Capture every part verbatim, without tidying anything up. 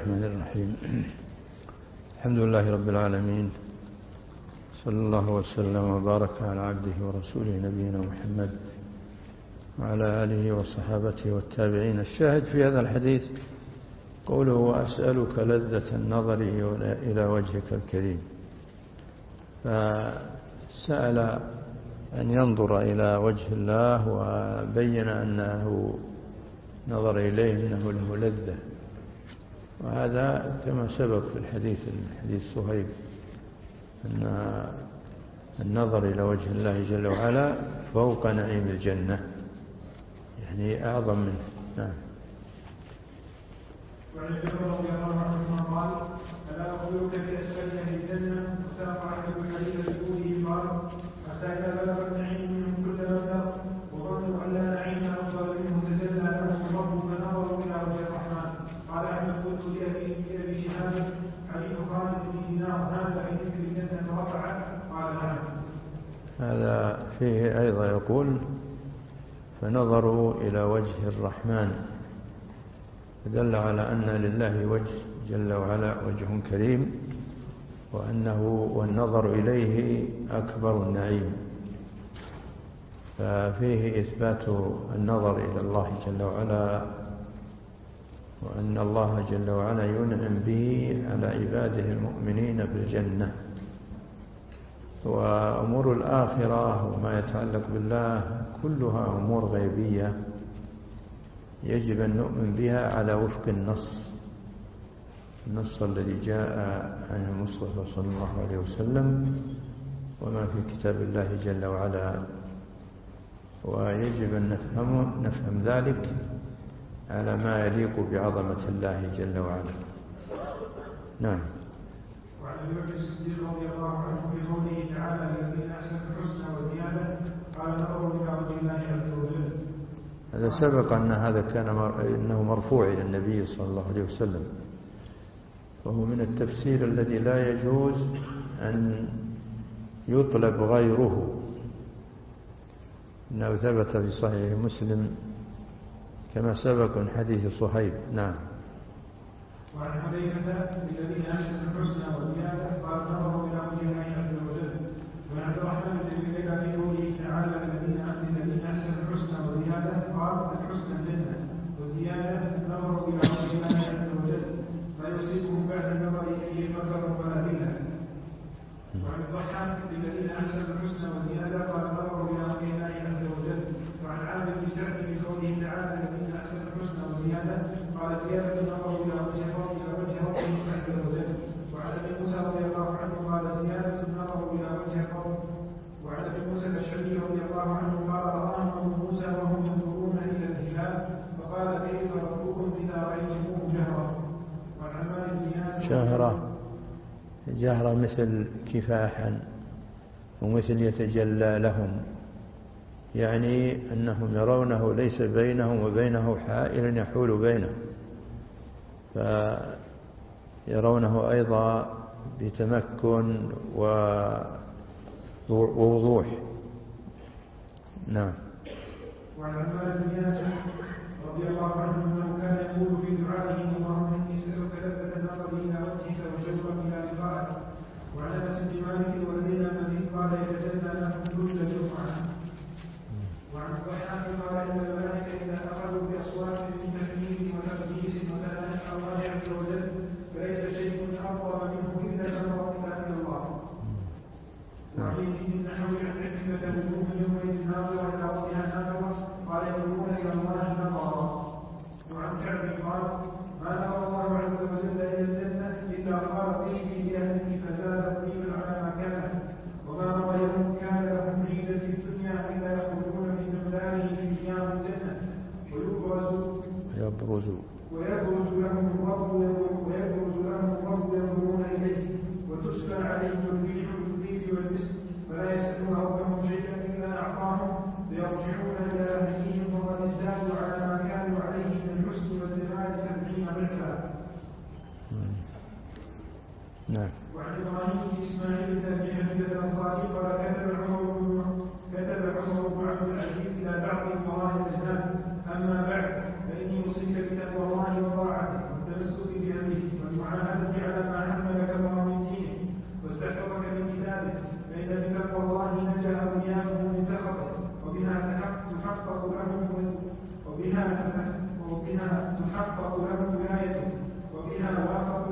الرحمن الرحيم. الحمد لله رب العالمين، صلى الله وسلم وبارك على عبده ورسوله نبينا محمد وعلى آله وصحابته والتابعين. الشاهد في هذا الحديث قوله وأسألك لذة النظر إلى وجهك الكريم، فسأل أن ينظر إلى وجه الله، وبين أنه نظر إليه أنه له لذة، وهذا كما سبق في الحديث الحديث صهيب أن النظر إلى وجه الله جل وعلا فوق نعيم الجنة، يعني أعظم منه. نعم. وعن ابن عمر رضي الله عنهما قال ألا أخبرك بأسفل أهل الجنة؟ وساق أحمد الحديث بطوله قال حتى إذا بلغ النعيم منهم كل مبلغ وظنوا أن لا نعيم أفضل منه تجلى لهم الرب فنظروا إلى وجه الرحمن. قال أحمد قلت لأبي شهاب حديث خالد بن دينار هذا في ذكر الجنة رفع؟ قال نعم. هذا فيه أيضا يقول فنظروا إلى وجه الرحمن، دل على أن لله وجه جل وعلا وجه كريم، وأنه والنظر إليه أكبر النعيم، ففيه إثبات النظر إلى الله جل وعلا، وأن الله جل وعلا ينعم به على عباده المؤمنين في الجنة. وأمور الآخرة وما يتعلق بالله كلها أمور غيبية يجب أن نؤمن بها على وفق النص النص الذي جاء عن المصطفى صلى الله عليه وسلم وما في كتاب الله جل وعلا، ويجب أن نفهم, نفهم ذلك على ما يليق بعظمة الله جل وعلا. نعم. وعن ابي بكر الصديق رضي الله عنه في قوله تعالى للذين احسنوا الحسنى وزياده قال نظروا الى وجه الله عز وجل. هذا سبق أن هذا كان إنه مرفوع إلى النبي صلى الله عليه وسلم، وهو من التفسير الذي لا يجوز أن يطلب غيره، إنه ثبت في صحيح مسلم كما سبق من حديث صهيب. نعم. وعن حذيفة للذين أحسنوا الحسنى وزيادة قال نظروا إلى وجه الله عز وجل. وعن عبد الرحمن بن ليلى في قوله تعالى للذين أحسنوا الحسنى وزيادة قال الحسنى الجنة وزيادة نظروا إلى وجه الله عز وجل لا يصيبهم بعد النظر إليه فزر ولا ذلة. وعن الضحاك للذين أحسنوا الحسنى وزيادة قال نظروا إلى وجه الله عز وجل. وعن عامر بن سعد في قوله تعالى للذين أحسنوا الحسنى وزيادة قال زيادة النظر إلى وجه ربهم عز وجل. وعن ابي موسى رضي الله عنه قال زيادة النظر إلى وجه ربهم. وعن ابي موسى الأشعري رضي الله عنه قال رآهم موسى وهم ينظرون إلى الهلال فقال كيف ربكم إذا رأيتموه جهرا. وعن عمار بن ياسر جهرة جهرة مثل كفاحا ومثل يتجلى لهم، يعني أنهم يرونه ليس بينهم وبينه حائل يحول بينه، فيرونه أيضا بتمكن ووضوح. نعم. وعن عمار بن ياسر رضي الله عنه أنه كان يقول في دعائه اللهم إني أسألك لذة النظر إلى وجهك وشوقا إلى لقائك. وعن أنس بن مالك ولدينا مزيد قال يتجلى لهم كل جمعة. وعن الضحاك قال إن الملائكة إذا أخذوا بأصوات من تحميد وتقديس وثناء الله عز وجل فليس شيء أفضل منه إلا النظر إلى الله. وعن يزيد النحوي عن عكرمة وجوه يومئذ ناظرة إلى ربها ناظرة قال ينظرون إلى الله نظرا. وعن كعب قال ما نظر الله عز وجل إلى الجنة إلا قال طيبي بأهلك فزاد طيبا على ما كان. وما مضى يوم كان لهم عيدا في الدنيا إلا يخرجون في مقداره في ثياب الجنة ويبرز يبرز ويبرز لهم الرب ويبرز لهم الرب ينظرون إليه وتسكن عليهم الريح بالطيب والمسك فلا يسألون ربهم شيئا إلا أعطاهم فيرجعون إلى أهليهم وقد ازدادوا على ما كانوا عليه من الحسن والجمال سبعين ضعفا. نعم. وعن إبراهيم بن إسماعيل بن أبي حميدة الأنصاري قال كتب عمر بن كتب عمر بن عبد العزيز إلى بعض أمراء الأجناد أما بعد فإني أوصيك بتقوى الله وطاعته والتمسك بأمره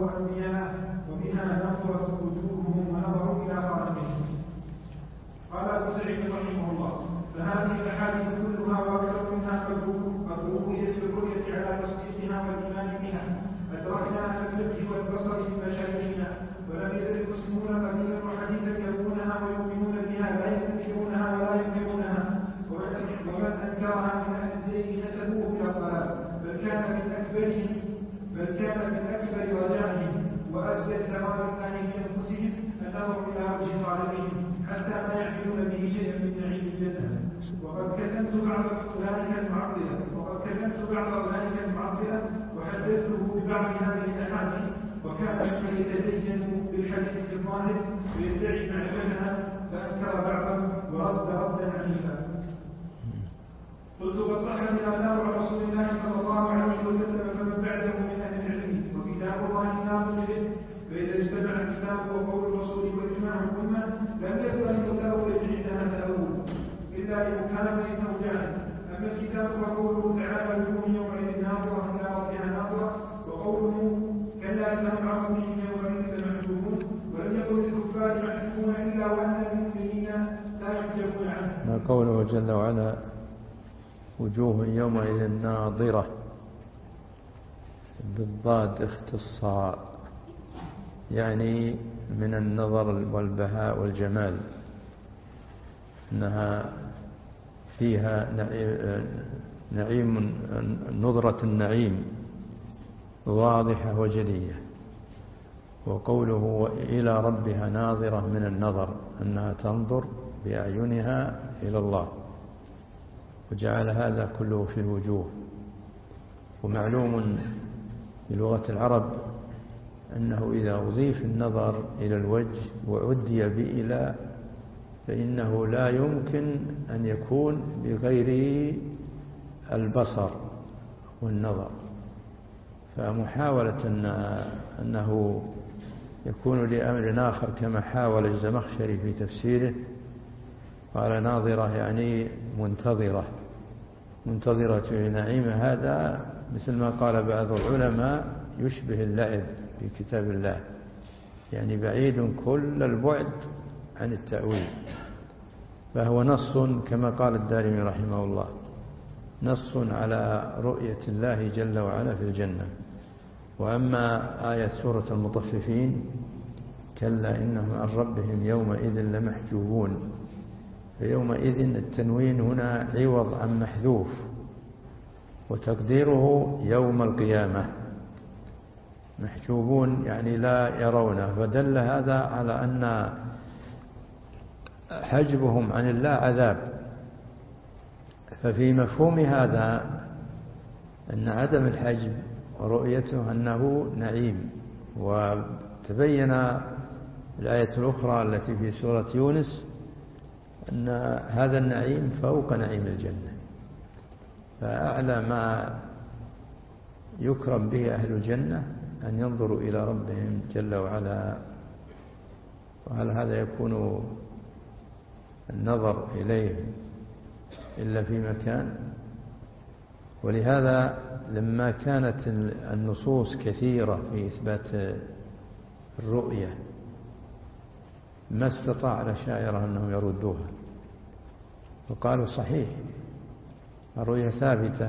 الله أنبياءه وبها نظرت وجوههم ونظروا إلى خالقهم. قال أبو سعيد رحمه الله: فهذه الأحاديث كلها وأكثر منها مكروهية الرؤية على تصديقها والإيمان بها. أدركنا أن الفقه والبصر في مشايخنا، ولم يزل المسلمون قديما وحديثا يرونها ويؤمنون بها، لا يستنكرونها ولا ينكرونها، ومن أنكرها من أهل الزيغ نسبوه إلى الضلال، بل كان من أكبرهم بل كان من أكبر رجائهم وأجزل ثواب الله في أنفسهم النظر إلى وجه خالقهم حتى ما يحملون به شيئا من نعيم الجنة. وقد كلمت بعض أولئك المعطلة وقد كلمت بعض أولئك المعطلة وحدثته ببعض هذه الأحاديث، وكان ممن يتزين بالحديث في الظاهر ويدعي معرفتها، فأنكر بعضا ورد ردا عنيفا. قلت: قد صحت الآثار عن رسول الله صلى الله عليه وسلم فمن بعده من أهل العلم، وكتاب الله ناظر به، فإذا اجتمع الكتاب وقول الرسول وإجماع الأمة لم يكن أن يتأول عندها تأول إلا لمكان من أوجاعه. أما الكتاب فقوله تعالى: وجوه يومئذ ناظرة إلى ربها ناظرة، وقوله: كلا إنهم عن ربهم يومئذ لمحجوبون، ولم يكن للكفار محجوبون إلا وأن المؤمنين لا يحجبون عنه. ما قوله جل وعلا: وجوه يومئذ ناظرة، بالضاد اختصاء، يعني من النظر والبهاء والجمال، أنها فيها نعيم، نظرة النعيم واضحة وجلية. وقوله إلى ربها ناظرة من النظر، أنها تنظر بأعينها إلى الله، وجعل هذا كله في الوجوه. ومعلوم في لغة العرب أنه إذا أضيف النظر إلى الوجه وعدي بإلى، فإنه لا يمكن أن يكون بغير البصر والنظر. فمحاولة أن أنه يكون لأمر آخر كما حاول الزمخشري في تفسيره، قال ناظرة يعني منتظرة منتظرة لنعيم، هذا مثل ما قال بعض العلماء يشبه اللعب في كتاب الله، يعني بعيد كل البعد عن التأويل. فهو نص كما قال الدارمي رحمه الله، نص على رؤية الله جل وعلا في الجنة. وأما آية سورة المطففين: كلا إنهم عن ربهم يومئذ لمحجوبون، فيومئذ التنوين هنا عوض عن محذوف، وتقديره يوم القيامة. محجوبون يعني لا يرونه، فدل هذا على أن حجبهم عن الله عذاب. ففي مفهوم هذا أن عدم الحجب ورؤيته أنه نعيم. وتبين الآية الأخرى التي في سورة يونس أن هذا النعيم فوق نعيم الجنة، فأعلى ما يكرم به أهل الجنة أن ينظروا إلى ربهم جل وعلا. وهل هذا يكون النظر إليه إلا في مكان؟ ولهذا لما كانت النصوص كثيرة في إثبات الرؤية ما استطاع الأشاعرة أنهم يردوها، وقالوا صحيح الرؤية ثابتة.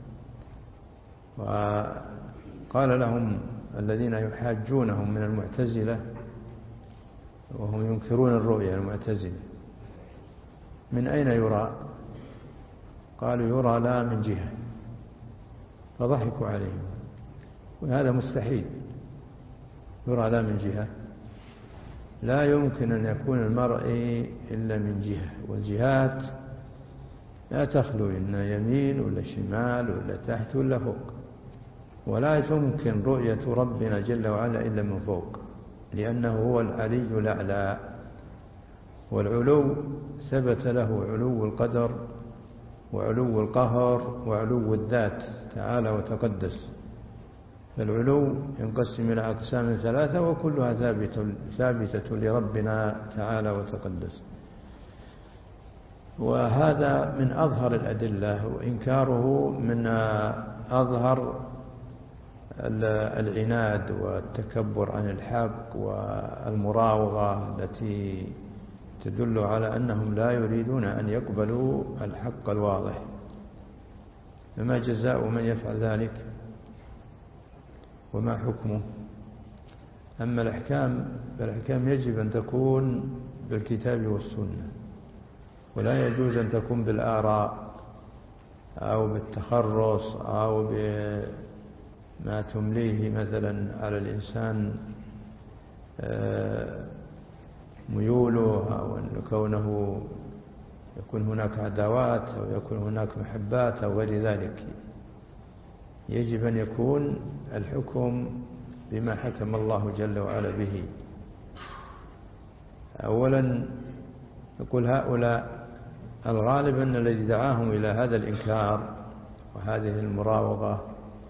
وقال لهم الذين يحاجونهم من المعتزلة وهم ينكرون الرؤية المعتزلة: من أين يرى؟ قالوا: يرى لا من جهة. فضحكوا عليهم، وهذا مستحيل، يرى لا من جهة، لا يمكن أن يكون المرء إلا من جهة، والجهات لا تخلو، إن يمين ولا شمال ولا تحت ولا فوق، ولا يمكن رؤية ربنا جل وعلا إلا من فوق، لأنه هو العلي الأعلى. والعلو ثبت له علو القدر وعلو القهر وعلو الذات تعالى وتقدس. فالعلو ينقسم إلى أقسام ثلاثة، وكلها ثابتة, ثابتة لربنا تعالى وتقدس. وهذا من أظهر الأدلة، وإنكاره من أظهر العناد والتكبر عن الحق والمراوغة التي تدل على أنهم لا يريدون أن يقبلوا الحق الواضح. فما جزاء من يفعل ذلك وما حكمه؟ أما الأحكام فالأحكام يجب أن تكون بالكتاب والسنة، ولا يجوز أن تكون بالآراء أو بالتخرص أو بما تمليه مثلا على الإنسان ميوله، أو أن كونه يكون هناك عداوات أو يكون هناك محبات أو غير ذلك. يجب أن يكون الحكم بما حكم الله جل وعلا به. أولا يقول هؤلاء الغالب أن الذي دعاهم إلى هذا الإنكار وهذه المراوغة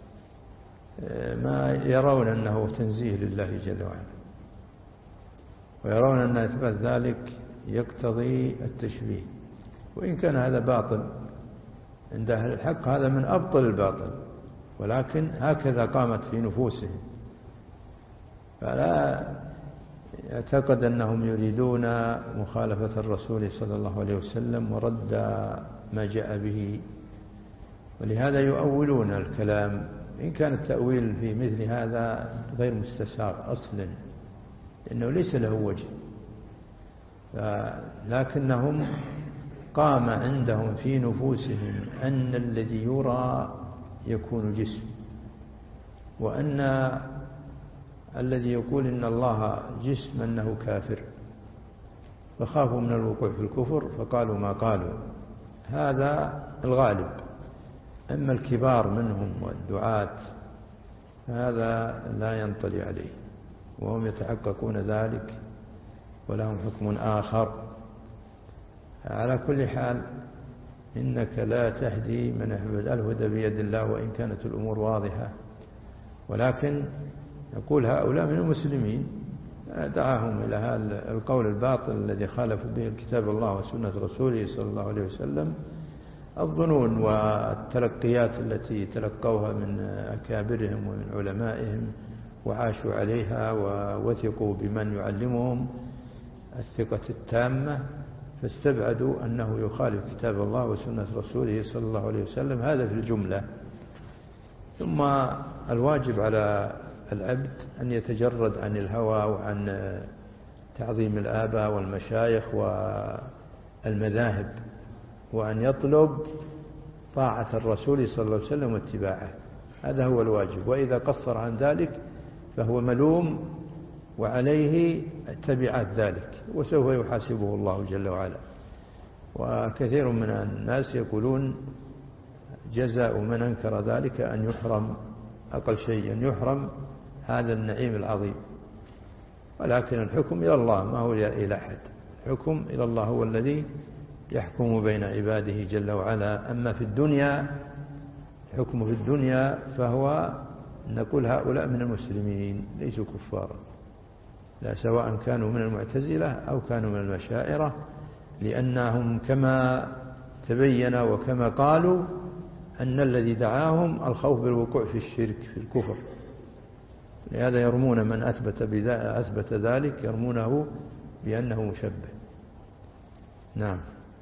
ما يرون أنه تنزيه لله جل وعلا، ويرون أن إثبات ذلك يقتضي التشبيه، وإن كان هذا باطل عند أهل الحق، هذا من أبطل الباطل، ولكن هكذا قامت في نفوسهم، فلا يعتقد أنهم يريدون مخالفة الرسول صلى الله عليه وسلم ورد ما جاء به، ولهذا يؤولون الكلام، إن كان التأويل في مثل هذا غير مستساغ أصلا، لأنه ليس له وجه، لكنهم قام عندهم في نفوسهم أن الذي يرى يكون جسم، وأن الذي يقول إن الله جسم أنه كافر، فخافوا من الوقوع في الكفر فقالوا ما قالوا. هذا الغالب. أما الكبار منهم والدعاة هذا لا ينطلي عليه، وهم يتحققون ذلك ولهم حكم آخر. على كل حال إنك لا تهدي من أحببت، الهدى بيد الله، وإن كانت الأمور واضحة، ولكن يقول هؤلاء من المسلمين دعاهم إلى هذا القول الباطل الذي خالفوا به كتاب الله وسنة رسوله صلى الله عليه وسلم، الظنون والتلقيات التي تلقوها من أكابرهم ومن علمائهم وعاشوا عليها ووثقوا بمن يعلمهم الثقة التامة، فاستبعدوا أنه يخالف كتاب الله وسنة رسوله صلى الله عليه وسلم. هذا في الجملة. ثم الواجب على العبد أن يتجرد عن الهوى وعن تعظيم الآباء والمشايخ والمذاهب، وأن يطلب طاعة الرسول صلى الله عليه وسلم واتباعه، هذا هو الواجب. وإذا قصر عن ذلك فهو ملوم وعليه تبعات ذلك، وسوف يحاسبه الله جل وعلا. وكثير من الناس يقولون جزاء من أنكر ذلك أن يحرم أقل شيء، أن يحرم هذا النعيم العظيم. ولكن الحكم إلى الله، ما هو إلى أحد. الحكم إلى الله، هو الذي يحكم بين عباده جل وعلا. أما في الدنيا، الحكم في الدنيا فهو نقول هؤلاء من المسلمين ليسوا كفارا، لا سواء كانوا من المعتزلة أو كانوا من المشاعرة، لأنهم كما تبين وكما قالوا أن الذي دعاهم الخوف بالوقوع في الشرك في الكفر، لهذا يرمون من أثبت, أثبت ذلك يرمونه بأنه مشبه. نعم.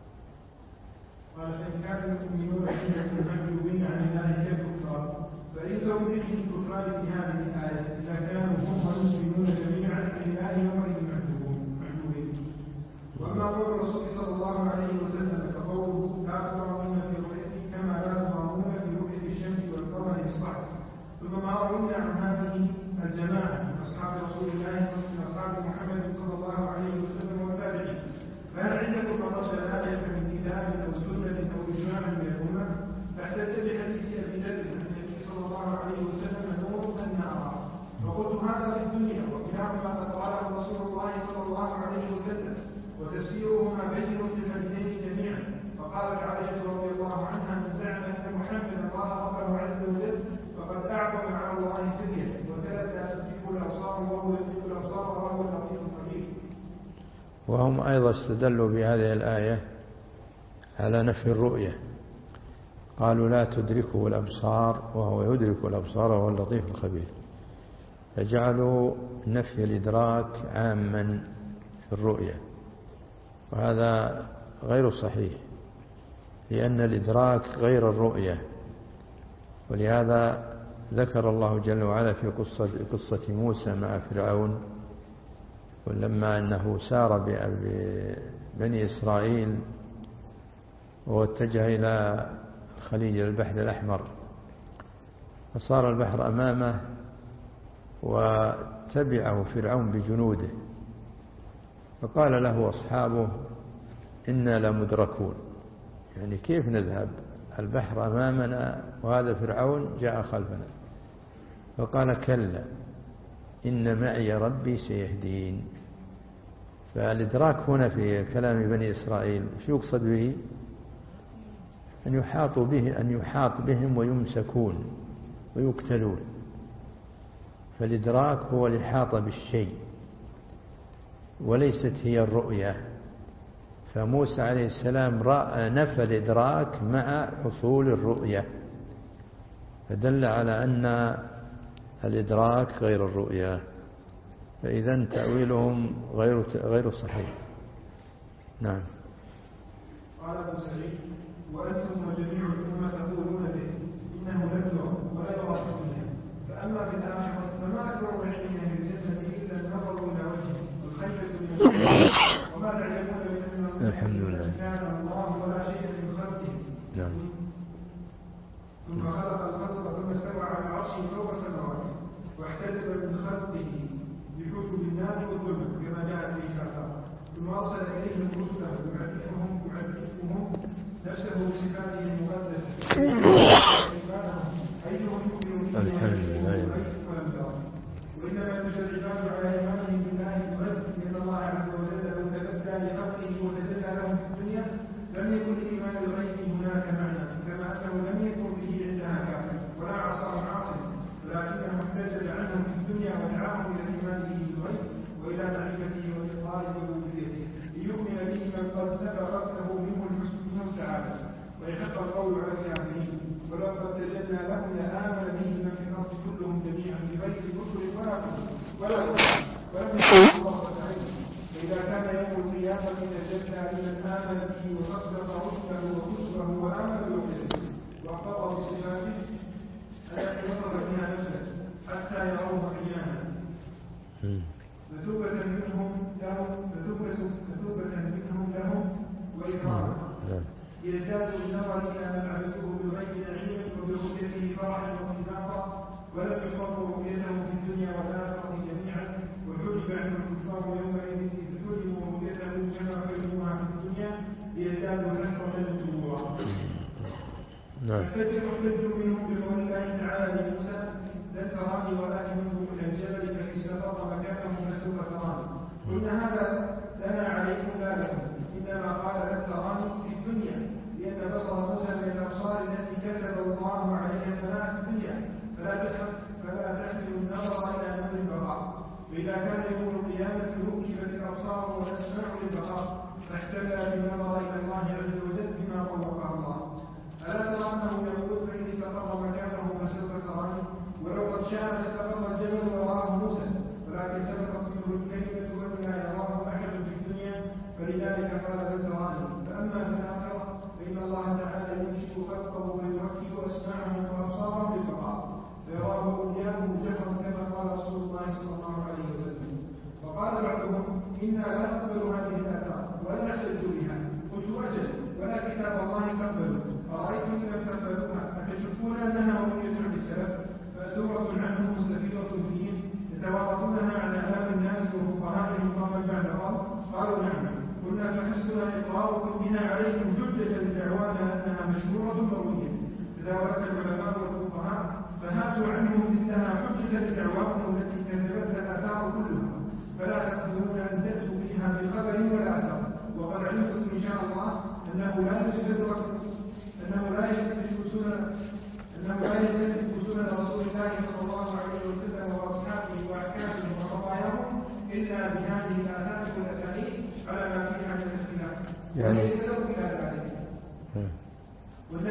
قال فإن كان المؤمنون حينئذ محجوبين عن الله كالكفار، فإن توبيخ الكفار في هذه الآية إذا كانوا هم والمؤمنون جميعا عن الله يومئذ محجوبين. وأما قول الرسول صلى الله عليه وسلم فقوله لا ترون في رؤيتي كما لا ترون في رؤية الشمس والقمر في الصحف. ثم ما روينا عن هذه الجماعة من أصحاب رسول الله من أصحاب محمد صلى الله عليه وسلم والتابعين، فهل عندكم مرد ذلك من كتاب أو سنة أو إجماع من الأمة؟ فاحتج بحديث أبي ذر عن النبي صلى الله عليه وسلم نور النار. وقلت هذا في الدنيا، وكلاهما قد قاله رسول الله صلى الله عليه وسلم، وتفسيرهما بين في الحديثين جميعا. فقالت عائشة رضي الله عنها من زعم أن محمدا الله ربه عز وجل فقد أعظم على الله كذبا، وثلاث لا تدرك الأبصار وهو يدرك الأبصار وهو اللطيف الخبير. وهم أيضا استدلوا بهذه الآية على نفي الرؤية، قالوا لا تدركه الأبصار وهو يدرك الأبصار وهو اللطيف الخبير، فجعلوا نفي الإدراك عاما في الرؤية، وهذا غير صحيح، لأن الإدراك غير الرؤية. ولهذا ذكر الله جل وعلا في قصة, قصة موسى مع فرعون، ولما أنه سار ببني إسرائيل واتجه إلى خليج البحر الأحمر، فصار البحر أمامه وتبعه فرعون بجنوده، فقال له أصحابه إنا لمدركون، يعني كيف نذهب؟ البحر أمامنا وهذا فرعون جاء خلفنا. فقال كلا إن معي ربي سيهدين. فالإدراك هنا في كلام بني إسرائيل شو يقصد به؟ أن يحاط به أن يحاط بهم ويمسكون ويقتلون. فالإدراك هو الإحاطة بالشيء وليست هي الرؤية. فموسى عليه السلام رأى نفى الإدراك مع حصول الرؤية، فدل على أن الإدراك غير الرؤية، فإذا تأويلهم غير غير صحيح. نعم. قال أبو سعيد وأنتم وجميع الأمة تقولون به إنه لم يرى ولا يرى في الدنيا، فأما في الآخرة فما أكبر علمها في الجنة إلا النظر إلى وجهه والخيبة من الجنة وما تعلمون من أن الحمد لله كان الله ولا شيء من خلقه. نعم. ثم خلق الخلق ثم استوى على عرشه فوق السماوات واحتجب من خلقه بحوث بالنار والظلم كما جاء في الآثار، ثم أرسل إليهم رسله يعرفهم يعرفهم نفسه بصفاته المقدسة أيهم يؤمن به ولم يرى. وإنما يجزى العباد على إيمانهم بالله الغيب، لأن الله عز وجل لو تبدى لخلقه وتجلى لهم في الدنيا لم يكن الإيمان الغيب هناك معنى، كما أنه لم يكن به عندها كافر ولا عصى عاصم، ولكنه احتجل عنهم في الدنيا ودعاهم إلى الإيمان به بالغيب وإلى معرفته وإقرار ربوبيته ليؤمن به من قد سبقت له منه الحسن والسعادة ويحق القول على الكافرين. ولو قد تجلى لهم لآمن به من في الأرض كلهم جميعا بغير رسل ولا كتب ولا كتب ولم يكن الله عليه. فإذا كان يوم القيامة تجلى لمن آمن به وصدق رسله وكتبه وآمن برسله وأقر بصفاته التي وصف بها نفسه حتى يروه عيانا مثوبة منهم لهم مثوبة منهم لهم وإكراما يزداد بالنظر إلى من عبدوه بالغيب نعيما وبرؤيته فرحا وانطلاقا، ولم يحرموا رؤيته في الدنيا والآخرة جميعا، وحجب عنه الكفار يومئذ إذ حرموا رؤيته كما حرموها في الدنيا ليزدادوا حسرة وجورا. احتج منهم بقول الله تعالى لموسى لن تراني ولكن انظر إلى الجبل فإن استقر مكانه فسوف تراني. قلنا هذا لنا عليكم لا لكم، إنما قال لن تراني في الدنيا لأن بصر موسى من الأبصار التي كذب الله عليها المناء في الدنيا، فلا تحمل فلا تحمل النظر إلى أمر البقاء. فإذا كان يوم القيامة ركبت الأبصار والأسماع للبقاء فاحتمل بالنظر إلى الله عز وجل بما طوقه الله. ألا ترى أنه يقول فإن استقر مكانه فسوف تراني؟ ولو قد شاء لاستقر الجبل ورآه موسى، ولكن سبقت منه الكلمة وأن لا يراه أحد في الدنيا، فلذلك قال لن تراني. فأما في الآخرة فإن الله تعالى يمشي خلقه ويركب أسماعهم وأبصارهم بالبقاء فيراه أولياؤه جهرا كما قال رسول الله صلى الله عليه وسلم. وقال بعضهم إنا لا نقبل هذه الآثار ولا نحتج بها. قلت أجل ولا كتاب الله نقبله، أرأيتم إن لم تقبلوها أتشكون أنها رؤية بالسلف مأثورة عنهم مستفيضة فيهم يتوارثونها عن أعلام الناس وفقهائهم قوما بعد قوم؟ قالوا نعم. قلنا فحسبنا إقراركم بها عليكم حجة لدعوانا أنها مشهورة مروية تداولتها العلماء والفقهاء، فهاتوا عنهم مثلها حجة لدعواكم التي كذبتها الآثار كلها، فلا تقدرون أن تأتوا بها بخبر ولا أثر. وقد علمتم إن شاء الله أنه لا يستدرك أنه لا يستدرك سنن أنه لا يستدرك سنن رسول الله صلى الله عليه وسلم وأصحابه وأحكامه وقضاياهم إلا بهذه الآثار والأساليب على ما فيها من الاختلاف، وليس له إلى ذلك. والنهج الذي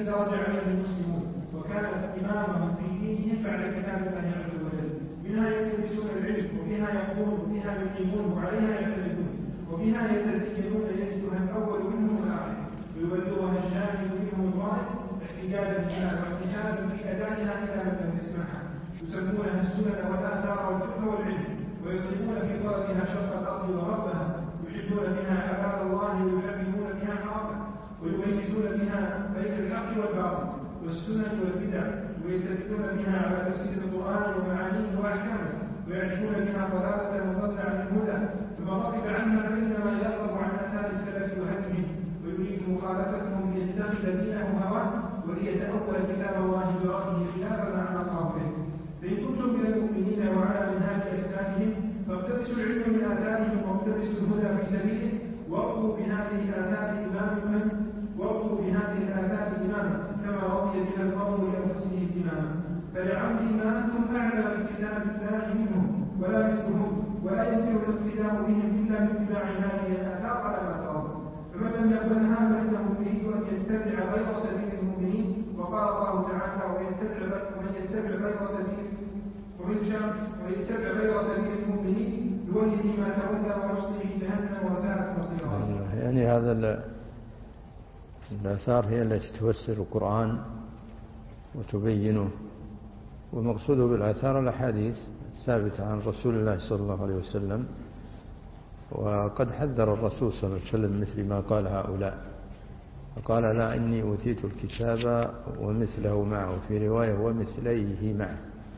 درج عليه المسلمون وكانت إمامهم في دينهم بعد كتاب الله عز وجل. منها يلتمسون العلم وبها يقومون وبها يقيمون وعليها يعتمدون وبها يتزينون يجدها الأول منهم الآخر ويبلغها الشاهد منهم الغائب احتجاجا بها واحتسابا في أدائها إذا لم تسمعها. يسمونها السنن والآثار والفقه والعلم ويطلبون في طلبها شرق الأرض وغربها. يحبون بها حلال الله ويحرمون بها حرامه ويميزون بها بين الحق والباطل والسنن والبدع ويستدلون بها على تفسير القرآن ومعانيه وأحكامه ويعرفون بها ضلالة وضل عن الهدى. فمن رغب عنها فإنما يرغب عن آثار السلف وهدمهم ويريد مخالفتهم ليتخذ دينه هواه وليتأول كتاب الله برأيه خلاف ما أمر الله به. فإن كنتم من المؤمنين وعلى منهاج أسلافهم فاقتبسوا العلم من آثارهم واقتبسوا الهدى في سبيله وارضوا بهذه الآثار إماما وارضوا بهذه الآثار إماما كما رضي بها القوم لأنفسهم إماما. فلعمري ما أنتم أعلى بكتاب الله منهم ولا مثلهم ولا يمكن الاقتداء بهم إلا باتباع هذه الآثار على ما ترون. فمن لم يقبلها فإنه يريد أن يتبع غير سبيل المؤمنين. وقال الله تعالى ومن يتبع غير سبيل ومن يتبع غير سبيل المؤمنين يوله ما تولى ونصله جهنم وساءت مصيرا. يعني هذا الآثار هي التي تفسر القرآن وتبينه، والمقصود بالآثار الأحاديث الثابتة عن رسول الله صلى الله عليه وسلم. وقد حذر الرسول صلى الله عليه وسلم مثل ما قال هؤلاء، فقال لا إني أوتيت الكتاب ومثله معه، في رواية ومثليه معه.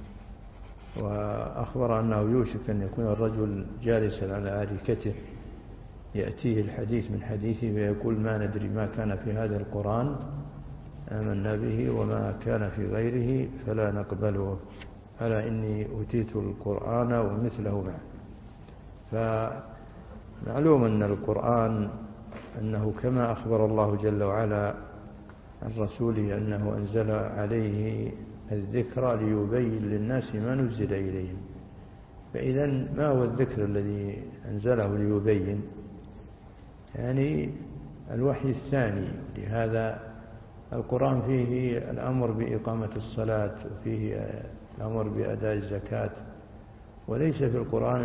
وأخبر أنه يوشك أن يكون الرجل جالسا على أريكته يأتيه الحديث من حديثه ويقول ما ندري ما كان في هذا القرآن آمنا به وما كان في غيره فلا نقبله. ألا إني أوتيت القرآن ومثله معه. فمعلوم أن القرآن أنه كما أخبر الله جل وعلا عن رسوله أنه أنزل عليه الذكر ليبين للناس ما نزل إليهم. فإذا ما هو الذكر الذي أنزله ليبين؟ يعني الوحي الثاني. لهذا القرآن فيه الأمر بإقامة الصلاة وفيه الأمر بأداء الزكاة، وليس في القرآن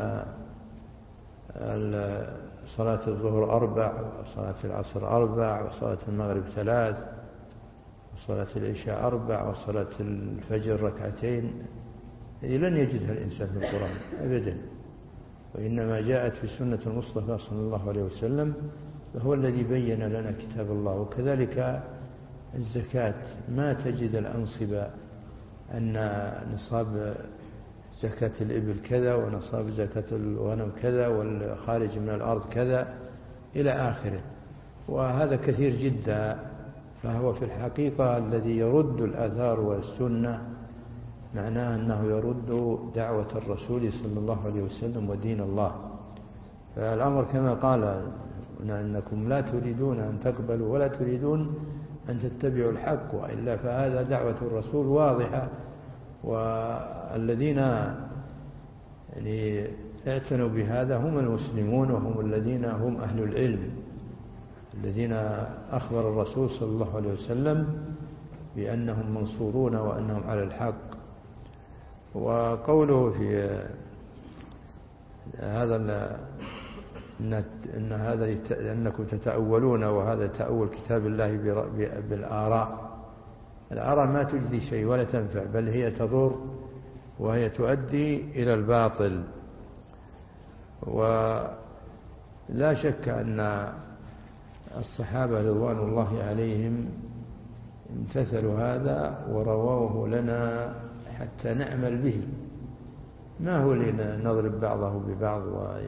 أن صلاة الظهر أربع وصلاة العصر أربع وصلاة المغرب ثلاث وصلاة العشاء أربع وصلاة الفجر ركعتين. هذه لن يجدها الإنسان في القرآن أبدا، وإنما جاءت في سنة المصطفى صلى الله عليه وسلم، فهو الذي بين لنا كتاب الله. وكذلك الزكاة ما تجد الأنصبة أن نصاب زكاة الإبل كذا ونصاب زكاة الغنم كذا والخارج من الأرض كذا إلى آخره، وهذا كثير جدا. فهو في الحقيقة الذي يرد الآثار والسنة معناه أنه يرد دعوة الرسول صلى الله عليه وسلم ودين الله. فالأمر كما قال أنكم لا تريدون أن تقبلوا ولا تريدون أن تتبعوا الحق، وإلا فهذا دعوة الرسول واضحة. والذين يعني اعتنوا بهذا هم المسلمون، وهم الذين هم أهل العلم، الذين أخبر الرسول صلى الله عليه وسلم بأنهم منصورون وأنهم على الحق. وقوله في هذا إن هذا أنكم تتأولون وهذا تأول كتاب الله بالآراء. الآراء ما تجدي شيء ولا تنفع، بل هي تضر وهي تؤدي إلى الباطل. ولا شك أن الصحابة رضوان الله عليهم امتثلوا هذا ورووه لنا حتى نعمل به، ما هو لنا نضرب بعضه ببعض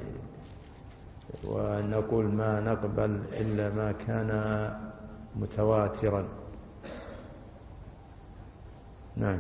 ونقول ما نقبل إلا ما كان متواترا. نعم.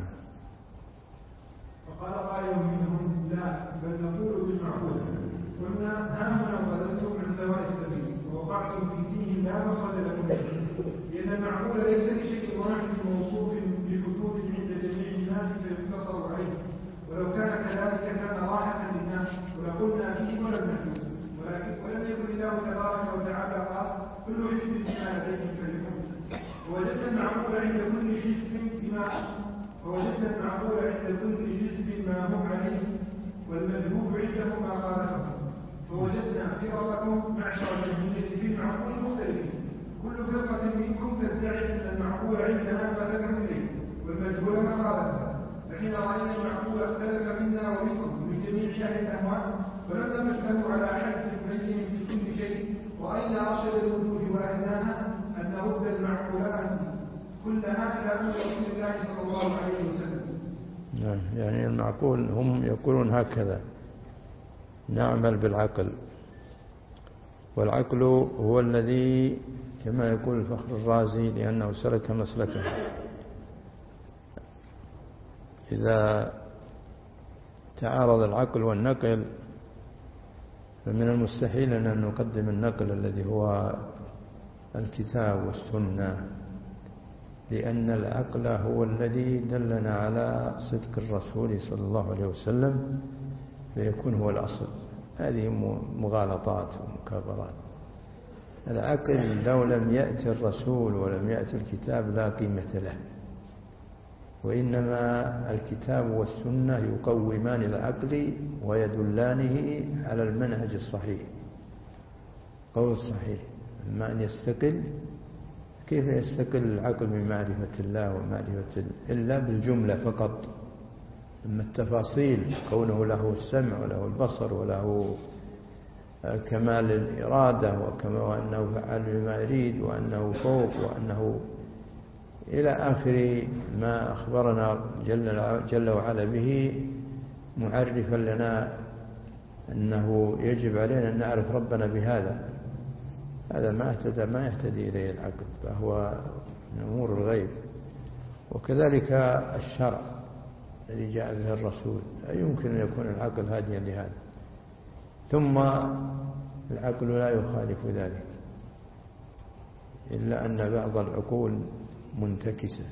وقال قائل منهم لا بل نقول بالمعقول. قلنا ها هنا ضللتم عن سواء السبيل ووقعتم في دين لا مخرج لكم منه، لأن المعقول ليس بشيء واحد موصوف بحدود عند جميع الناس فيقتصر عليه، ولو كان كذلك كان راحة للناس ولقلنا فيه ولم نحدث. ولكن ولم يكن الله تبارك وتعالى قال كل حزب بما لديهم فرحون. ووجدنا المعقول المعقول عند كل حزب بما فوجدنا المعقول عند كل حزب ما هم عليه والمذهوب عندهم ما خالفه فوجدنا فرقكم معشر الجهمية في المعقول مختلفين كل فرقة منكم تدعي أن المعقول عندها ما تدعو إليه والمجهول ما خالفه فحين رأينا المعقول اختلف منا ومنكم من جميع أهل الأهواء فلم نجتمع على حد بين في كل شيء وأين أرشد الوجوه وأهداها أن نرد المعقولات كلها إلى أمر رسول الله صلى الله عليه وسلم. نعم، يعني المعقول هم يقولون هكذا: نعمل بالعقل، والعقل هو الذي كما يقول الفخر الرازي لأنه سلك مسلكه. إذا تعارض العقل والنقل فمن المستحيل أن نقدم النقل الذي هو الكتاب والسنة، لأن العقل هو الذي دلنا على صدق الرسول صلى الله عليه وسلم ليكون هو الأصل. هذه مغالطات ومكابرات. العقل لو لم يأتي الرسول ولم يأتي الكتاب لا قيمة له، وإنما الكتاب والسنة يقومان العقل ويدلانه على المنهج الصحيح، قول صحيح. أما أن يستقل، كيف يستقل العقل من معرفة الله ومعرفة إلا بالجملة فقط؟ أما التفاصيل كونه له السمع وله البصر وله كمال الإرادة وأنه فعال بما يريد وأنه فوق وأنه إلى آخر ما أخبرنا جل, جل وعلا به، معرفا لنا أنه يجب علينا أن نعرف ربنا بهذا. هذا ما اهتدى ما يهتدي إليه العقل، فهو من أمور الغيب. وكذلك الشرع الذي جاء به الرسول لا يمكن أن يكون العقل هاديا لهذا، ثم العقل لا يخالف ذلك، إلا أن بعض العقول منتكسة.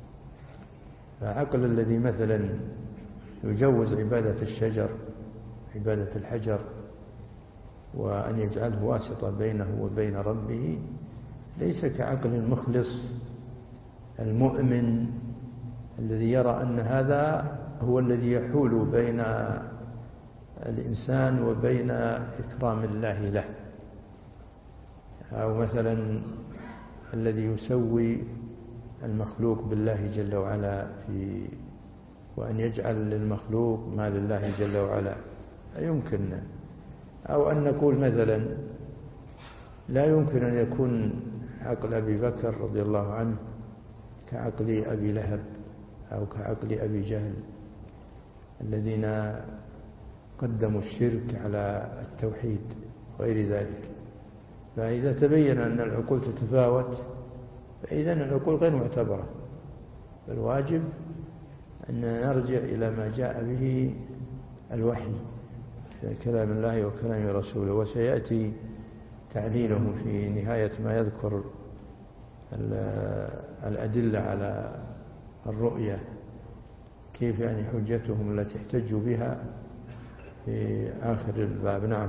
فعقل الذي مثلا يجوز عبادة الشجر، عبادة الحجر، وأن يجعله واسطة بينه وبين ربه، ليس كعقل المخلص المؤمن الذي يرى أن هذا هو الذي يحول بين الإنسان وبين إكرام الله له. أو مثلا الذي يسوي المخلوق بالله جل وعلا في وأن يجعل للمخلوق ما لله جل وعلا، لا يمكن. أو أن نقول مثلا لا يمكن أن يكون عقل أبي بكر رضي الله عنه كعقل أبي لهب أو كعقل أبي جهل الذين قدموا الشرك على التوحيد وغير ذلك. فإذا تبين أن العقول تتفاوت فإذن العقول غير معتبرة. فالواجب أن نرجع إلى ما جاء به الوحي في كلام الله وكلام رسوله، وسيأتي تعليله في نهاية ما يذكر الأدلة على الرؤية، كيف يعني حجتهم التي احتجوا بها في آخر الباب. نعم.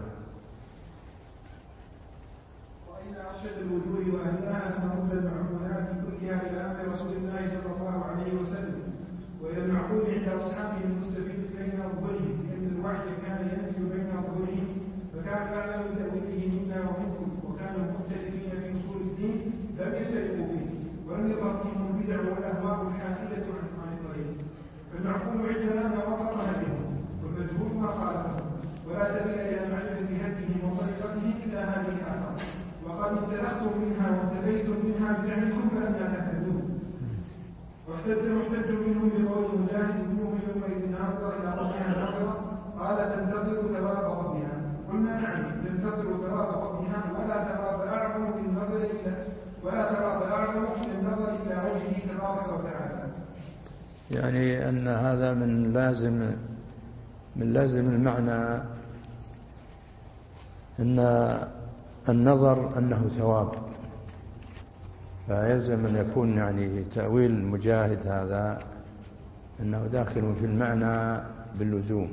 وإن أرشد الوجوه وأهلها أن نرد المعقولات كلها إلى أمر رسول الله صلى الله عليه وسلم وإلى المعقول عند أصحابه المستفيد بين أظهرهم، لأن الوحي كان ينزل بين أظهرهم فكان أعلم بتأويله منا ومنكم، وكانوا مختلفين في أصول الدين لم يختلفوا به، ولم يظهر فيهم البدع والأهواء الحائلة عن الطريق. فالمعقول عندنا ما وفقنا بهم، والمجهول ما خالفهم، ولا سبيل إلى معرفة هديهم وطريقتهم إلا هذه الآثار، وقد انسلختم منها وانتبيتم منها بزعمكم فلم تهتدون. واحتج محتج منهم بقول مجاهد وجوه يومئذ ناظرة إلى ربها ناظرة، قال تنتظر ثواب ربها. قلنا نعم، تنتظر ثواب ربها، ولا ثواب أعظم من النظر إلى ولا ثواب أعظم من النظر إلى وجهه تبارك وتعالى. يعني أن هذا من لازم من لازم المعنى أن النظر أنه ثواب، فيلزم أن يكون يعني تأويل مجاهد هذا أنه داخل في المعنى باللزوم،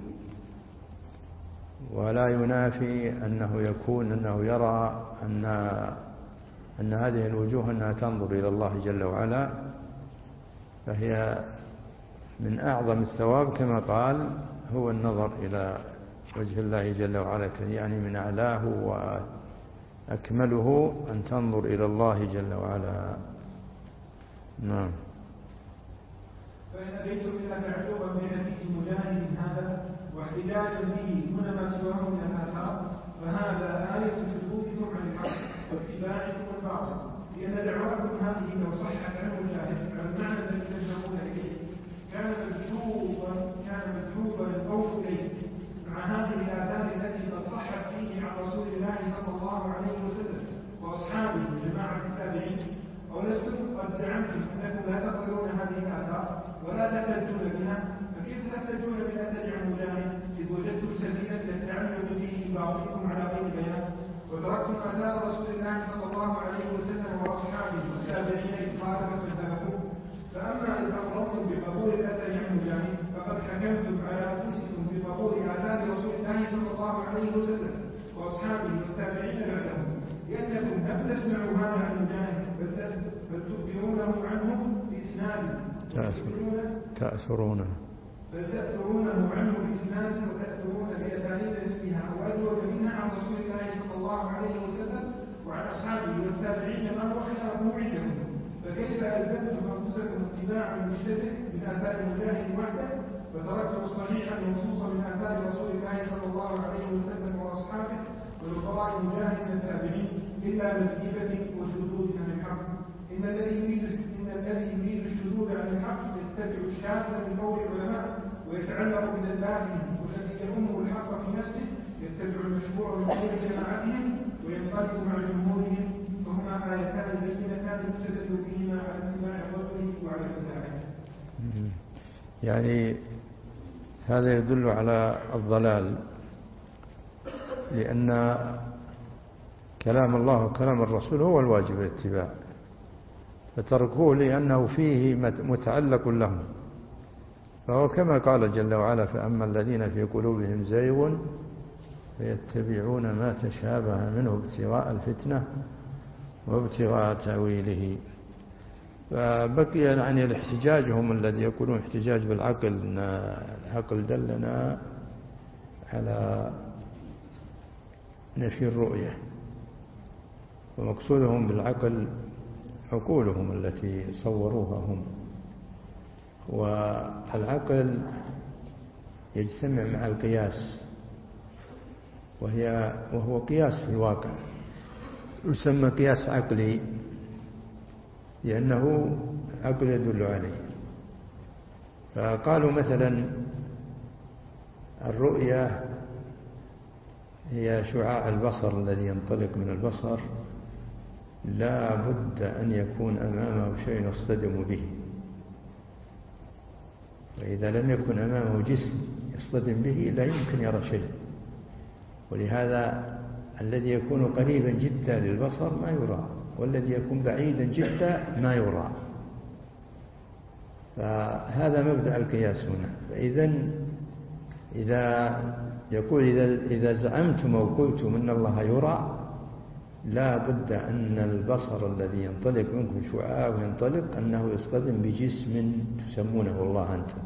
ولا ينافي أنه يكون أنه يرى أن أن هذه الوجوه أنها تنظر إلى الله جل وعلا فهي من أعظم الثواب كما قال هو النظر إلى وجه الله جل وعلا، يعني من أعلاه وأكمله أن تنظر إلى الله جل وعلا. نعم. فإن أبيت إلا تعلقا بحديث مجاهد هذا واحتجاجا به دون ما سواه من الآثار فهذا آية شذوذكم عن الحق واتباعكم الباطل، لأن دعواكم هذه لو صحت عن مجاهد على المعنى الذي تجرؤون إليه كان مكتوبا كان مكتوبا القول إليه مع هذه الآثار التي قد صحت فيه عن رسول الله صلى الله عليه وسلم وأصحابه جماعة التابعين. ولستم قد زعمتم أنكم لا تقبلون هذه الآثار ولا تحتجون بها، فكيف تحتجون بالأثر عن مجاهد إذ وجدتم سبيلا للتعلم به بباطلكم على غير بيان وتركتم آثار رسول الله صلى الله عليه وسلم وأصحابه والتابعين إذ خالفت مذهبكم؟ فأما إذ أقررتم بقبول الأثر عن مجاهد فقد حكمتم على أنفسكم بقبول آثار رسول الله صلى الله عليه وسلم وأصحابه والتابعين بعدهم، لأنكم لم تسمعوا هذا عن مجاهد بل تؤثرونه عنه بإسناد تأثرونه بل تأثرونه عنه بإسناد وتأثرون بأسانيد فيها وأجود منها عن رسول الله صلى الله عليه وسلم وعن أصحابه والتابعين ما هو خلافه عندهم. فكيف ألزمتم أنفسكم اتباع المشتبه من آثار مجاهد وحده فتركتم الصحيح المنصوص من آثار رسول الله صلى الله عليه وسلم وأصحابه ولقضاء مجاهد من التابعين إلا بالغيبة والشذوذ عن الحق؟ إن الذي يريد إن الذي يريد الشذوذ عن الحق يتبع الشاذ من قول العلماء ويتعلق بذلاتهم، والذي يهمه الحق في نفسه يتبع المشروع من قول جماعتهم وينقلب مع جمهورهم، فهما آيتان بينتان يستدل بهما على اتباع الرجل وعلى اتباعه. يعني هذا يدل على الضلال، لأن كلام الله وكلام الرسول هو الواجب الاتباع، فتركوه لأنه فيه متعلق لهم، فهو كما قال جل وعلا فأما الذين في قلوبهم زيغ فيتبعون ما تشابه منه ابتغاء الفتنة وابتغاء تأويله. فبقي يعني الاحتجاج هم الذي يقولون احتجاج بالعقل، أن العقل دلنا على نفي الرؤية، ومقصودهم بالعقل عقولهم التي صوروها هم، والعقل يجتمع مع القياس وهي وهو قياس في الواقع، يسمى قياس عقلي لأنه عقل يدل عليه. فقالوا مثلا الرؤية هي شعاع البصر الذي ينطلق من البصر، لا بد أن يكون أمامه شيء يصطدم به، وإذا لم يكن أمامه جسم يصطدم به لا يمكن يرى شيء. ولهذا الذي يكون قريبا جدا للبصر ما يرى، والذي يكون بعيدا جدا ما يرى. فهذا مبدأ القياس هنا. فإذا إذا يقول إذا, إذا زعمتم أو قلتم أن الله يرى، لا بد أن البصر الذي ينطلق منكم شعاع وينطلق أنه يصطدم بجسم تسمونه الله أنتم.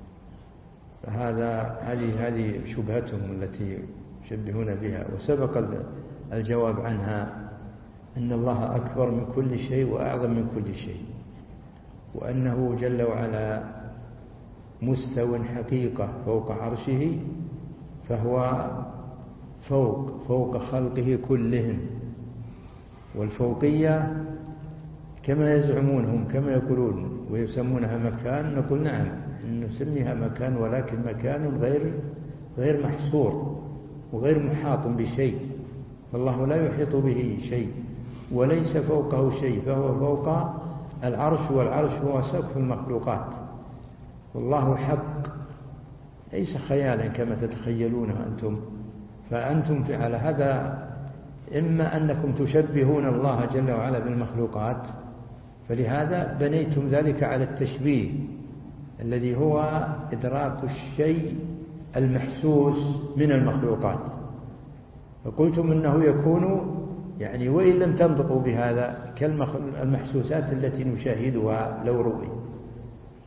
فهذا هذه هذه شبهتهم التي يشبهون بها، وسبق الجواب عنها أن الله أكبر من كل شيء وأعظم من كل شيء، وأنه جل وعلا مستو حقيقة فوق عرشه، فهو فوق فوق خلقه كلهم. والفوقية كما يزعمون هم كما يقولون ويسمونها مكان، نقول نعم نسميها مكان، ولكن مكان غير غير محصور وغير محاط بشيء، فالله لا يحيط به شيء وليس فوقه شيء، فهو فوق العرش، والعرش هو سقف المخلوقات. والله حق ليس خيالا كما تتخيلونه أنتم. فأنتم على هذا إما أنكم تشبهون الله جل وعلا بالمخلوقات، فلهذا بنيتم ذلك على التشبيه الذي هو إدراك الشيء المحسوس من المخلوقات، فقلتم إنه يكون يعني وإن لم تنطقوا بهذا كالمحسوسات التي نشاهدها لو رؤي.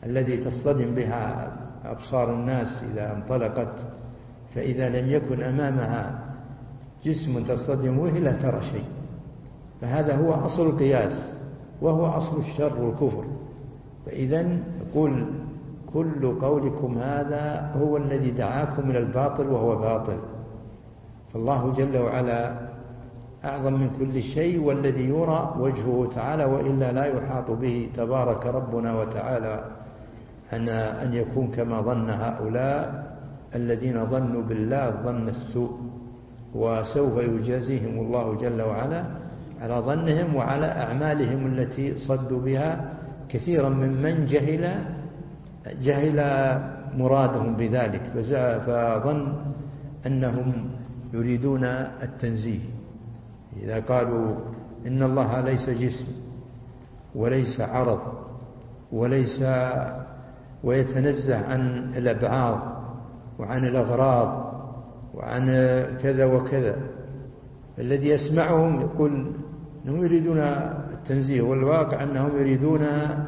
الذي تصطدم بها أبصار الناس إذا انطلقت، فإذا لم يكن أمامها جسم تصطدم به لا ترى شيء. فهذا هو أصل القياس، وهو أصل الشر والكفر. فإذا يقول كل قولكم هذا هو الذي دعاكم إلى الباطل وهو باطل. فالله جل وعلا أعظم من كل شيء، والذي يرى وجهه تعالى، وإلا لا يحاط به تبارك ربنا وتعالى أن أن يكون كما ظن هؤلاء الذين ظنوا بالله ظن السوء. وسوف يجازيهم الله جل وعلا على ظنهم وعلى أعمالهم التي صدوا بها كثيرا ممن جهل جهل مرادهم بذلك، فظن أنهم يريدون التنزيه. إذا قالوا إن الله ليس جسم وليس عرض وليس ويتنزه عن الأبعاد وعن الأغراض وعن كذا وكذا، الذي يسمعهم يقول أنهم يريدون التنزيه، والواقع أنهم يريدون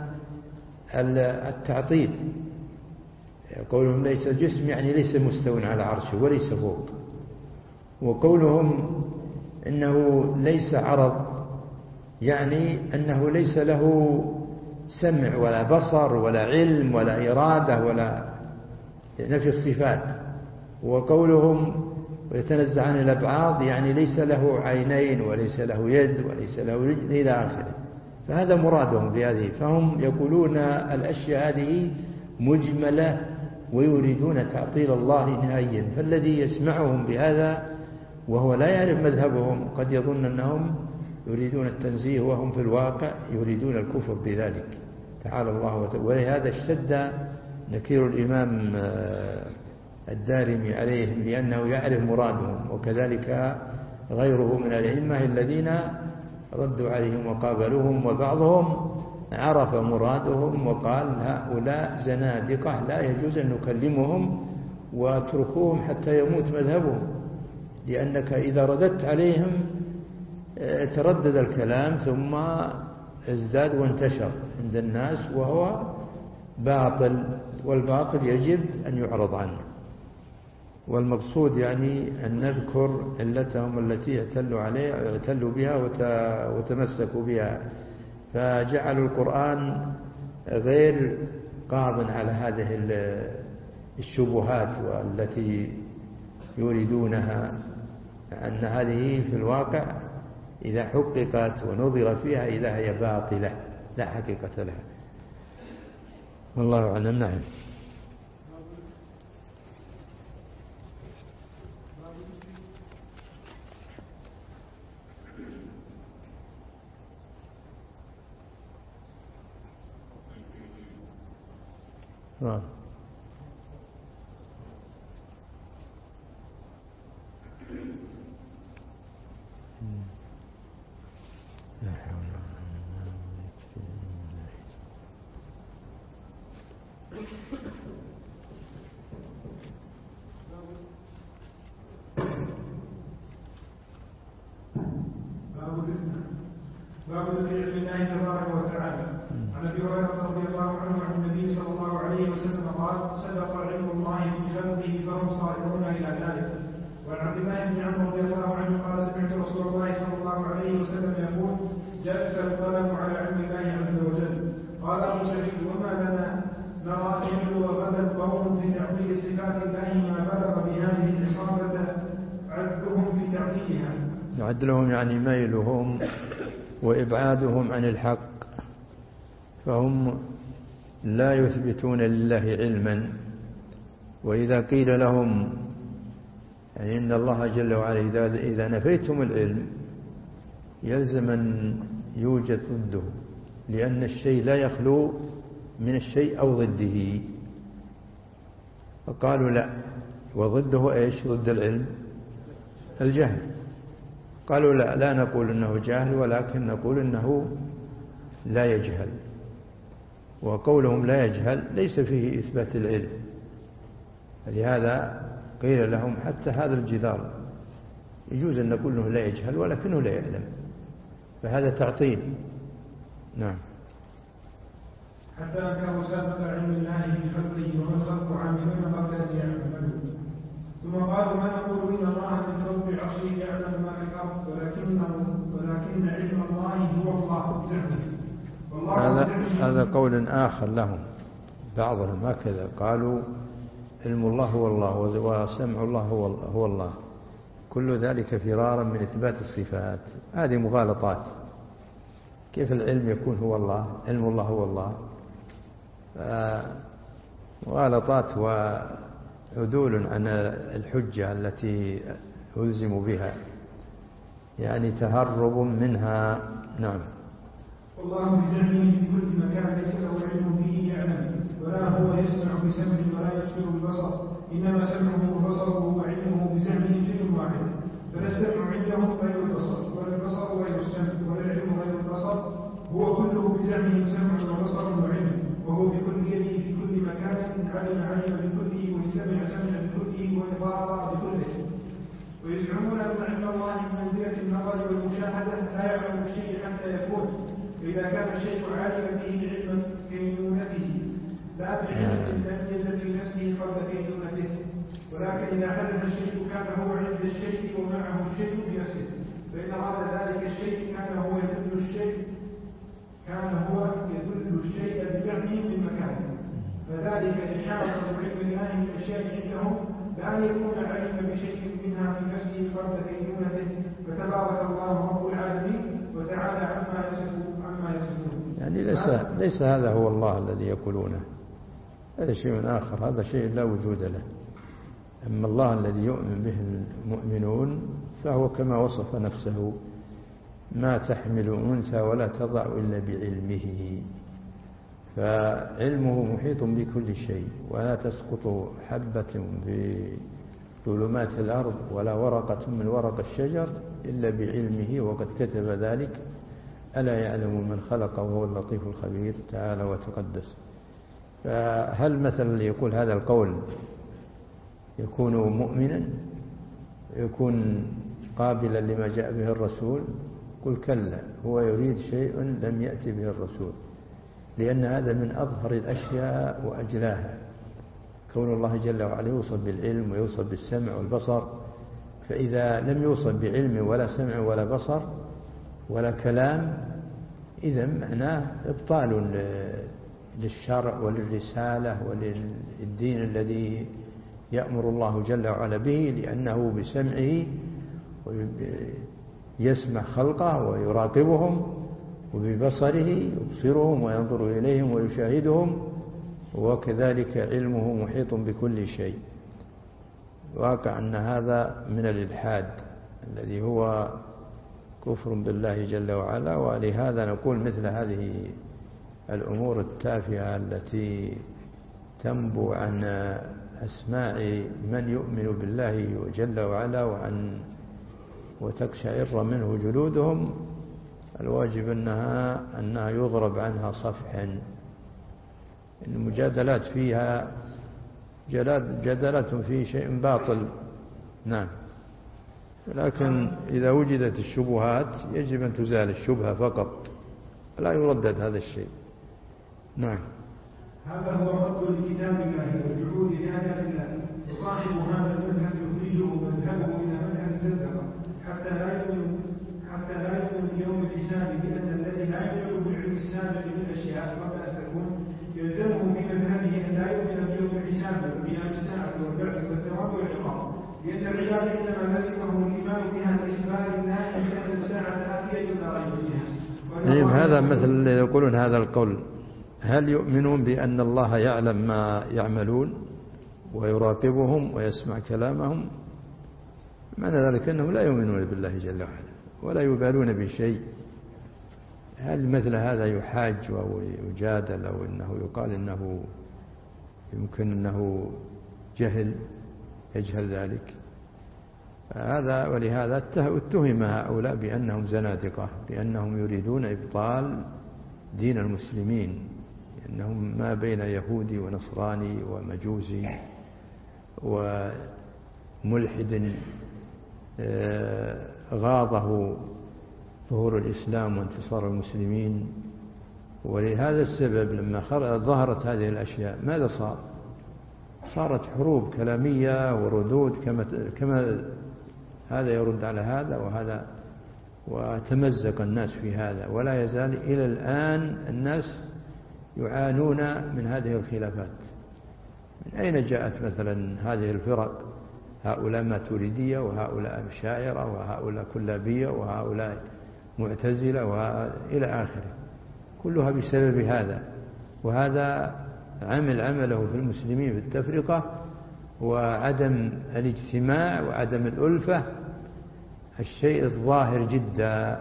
التعطيل. قولهم ليس جسم يعني ليس مستو على عرشه وليس فوق، وقولهم إنه ليس عرض يعني أنه ليس له سمع ولا بصر ولا علم ولا إرادة ولا نفي الصفات. وقولهم ويتنزه عن الأبعاد يعني ليس له عينين وليس له يد وليس له رجل إلى آخره. فهذا مرادهم بهذه، فهم يقولون الأشياء هذه مجملة ويريدون تعطيل الله نهائيا. فالذي يسمعهم بهذا وهو لا يعرف مذهبهم قد يظن أنهم يريدون التنزيه، وهم في الواقع يريدون الكفر بذلك. تعالى الله وتعالى. ولهذا اشتد نكير الإمام الدارمي عليهم لأنه يعرف مرادهم، وكذلك غيره من الأئمة الذين ردوا عليهم وقابلوهم، وبعضهم عرف مرادهم وقال هؤلاء زنادقة لا يجوز أن نكلمهم واتركوهم حتى يموت مذهبهم، لأنك إذا رددت عليهم تردد الكلام ثم ازداد وانتشر عند الناس، وهو باطل، والباطل يجب أن يعرض عنه. والمقصود يعني أن نذكر علتهم التي اعتلوا عليها اعتلوا بها وتمسكوا بها، فجعلوا القرآن غير قاض على هذه الشبهات والتي يريدونها، أن هذه في الواقع إذا حققت ونظر فيها إذا هي باطلة لا حقيقة لها. والله أعلم. نعم. آه. باب ذكر علم الله تبارك وتعالى. عن ابي هريره رضي الله عنه عن النبي صلى الله عليه وسلم قال: صدق علم الله في خلقه فهم صادقون الى ذلك. وعن عبد الله بن عمرو رضي الله عنه قال: سمعت رسول الله صلى الله عليه وسلم يقول: جاءك القلم على علم الله عز وجل. قال ابو سعيد: وما لنا نرى ان يبلغ غدا قوم في تعطيل صفات الله ما بلغ بهذه العصابه عدلهم في تعطيلها. عدلهم يعني ميلهم وإبعادهم عن الحق، فهم لا يثبتون لله علما. وإذا قيل لهم يعني إن الله جل وعلا إذا, إذا نفيتم العلم يلزم أن يوجد ضده، لأن الشيء لا يخلو من الشيء أو ضده. فقالوا لا، وضده إيش؟ ضد العلم الجهل. قالوا لا لا نقول إنه جاهل، ولكن نقول إنه لا يجهل. وقولهم لا يجهل ليس فيه إثبات العلم، لهذا قيل لهم حتى هذا الجدار يجوز أن نقول إنه لا يجهل ولكنه لا يعلم، فهذا تعطيل. نعم. حتى أنكروا سابق علم الله بخلقه وما الخلق عاملون قبل أن يعملوا. ثم قالوا ما نقول إن الله من فوق عرشه يعلم ما في الأرض ولكن ولكن علم الله هو الله بزعمه. هذا هذا قول آخر لهم، بعضهم هكذا قالوا علم الله هو الله وسمع الله هو, هو الله، كل ذلك فرارا من إثبات الصفات. هذه مغالطات. كيف العلم يكون هو الله؟ علم الله هو الله. مغالطات وعدول عن الحجة التي ألزم بها، يعني تهرب منها. نعم. والله بزعمه في كل مكان ليس له علم به يعلم، ولا هو يسمع بسمع ولا يبصر ببصر، إنما سمعه وبصره وعلمه بزعمه شيء واحد. فلا السمع عندهم غير البصر ولا البصر غير السمع ولا العلم غير البصر، هو كله بزعمه سمع وبصر وعلم، وهو بكليته في كل مكان علم علم بكله وسمع سمع بكله وإضاء بكله. ويزعمون أن علم الله من منزلة النظر والمشاهدة لا يعلم الشيء حتى يكون، فإذا كان الشيء عالما به علما كينونته لا بعلم لم يزل في نفسه قبل كينونته، ولكن إذا حدث الشيء كان هو عند الشيء ومعه الشيء بنفسه، فإن أراد ذلك الشيء كان هو يدل الشيء كان هو يدل الشيء بزعمه من مكانه، فذلك إحاطة علم الله من الأشياء عندهم بأن يكون علم بشيء منها في نفسه قبل كينونته، فتبارك الله رب العالمين وتعالى عما يصفون عما يصفون. يعني ليس ليس هذا هو الله الذي يقولونه، هذا شيء آخر، هذا شيء لا وجود له. أما الله الذي يؤمن به المؤمنون فهو كما وصف نفسه: ما تحمل أنثى ولا تضع إلا بعلمه. فعلمه محيط بكل شيء، ولا تسقط حبة في ظلمات الأرض ولا ورقة من ورق الشجر إلا بعلمه، وقد كتب ذلك. ألا يعلم من خلق وهو اللطيف الخبير تعالى وتقدس. فهل مثلا اللي يقول هذا القول يكون مؤمنا، يكون قابلا لما جاء به الرسول؟ قل كلا، هو يريد شيء لم يأتي به الرسول، لأن هذا من أظهر الأشياء وأجلاها. كون الله جل وعلا يوصف بالعلم ويوصف بالسمع والبصر، فإذا لم يوصف بعلم ولا سمع ولا بصر ولا كلام، إذا معناه إبطال للشرع وللرسالة وللدين الذي يأمر الله جل وعلا به، لأنه بسمعه يسمع خلقه ويراقبهم، وببصره يبصرهم وينظر إليهم ويشاهدهم، وكذلك علمه محيط بكل شيء. واقع أن هذا من الإلحاد الذي هو كفر بالله جل وعلا. ولهذا نقول مثل هذه الأمور التافهة التي تنبو عن أسماع من يؤمن بالله جل وعلا وعن وتقشعر منه جلودهم، الواجب أنها أنها يضرب عنها صفحا. المجادلات فيها جدالة في شيء باطل، نعم، لكن إذا وجدت الشبهات يجب أن تزال الشبهة فقط، لا يردد هذا الشيء. نعم. هذا هو رد لكتاب الله والجحود لآيات الله، وصاحب هذا المذهب يخرجه مذهبه إلى مذهب زندقة حتى لا يؤمن حتى لا يؤمن بيوم الحساب، بأن الذي لا يؤمن بالعلم السابق بالأشياء قبل أن تكون يلزمه في مذهبه أن لا يؤمن بيوم الحساب وبقيام الساعة والبعث والثواب والعقاب، لأن العباد إنما لزمهم الإيمان بها كإخبار النائم بأن الساعة آتية لا ريب فيها. طيب، هذا مثل اللي يقولون هذا القول، هل يؤمنون بأن الله يعلم ما يعملون ويراقبهم ويسمع كلامهم؟ معنى ذلك أنهم لا يؤمنون بالله جل وعلا ولا يبالون بشيء. هل مثل هذا يحاج أو يجادل أو أنه يقال أنه يمكن أنه جهل يجهل ذلك؟ هذا ولهذا اتهم هؤلاء بأنهم زنادقة، لأنهم يريدون إبطال دين المسلمين، لأنهم ما بين يهودي ونصراني ومجوسي وملحد غاضه ظهور الإسلام وانتصار المسلمين ولهذا السبب لما ظهرت هذه الأشياء ماذا صار؟ صارت حروب كلامية وردود كما كما هذا يرد على هذا وهذا، وتمزق الناس في هذا، ولا يزال إلى الآن الناس يعانون من هذه الخلافات. من أين جاءت مثلا هذه الفرق؟ هؤلاء ماتريدية وهؤلاء شاعرة وهؤلاء كلابية وهؤلاء معتزلة وإلى آخره، كلها بسبب هذا. وهذا عمل عمله في المسلمين بالتفرقة وعدم الاجتماع وعدم الألفة، الشيء الظاهر جدا.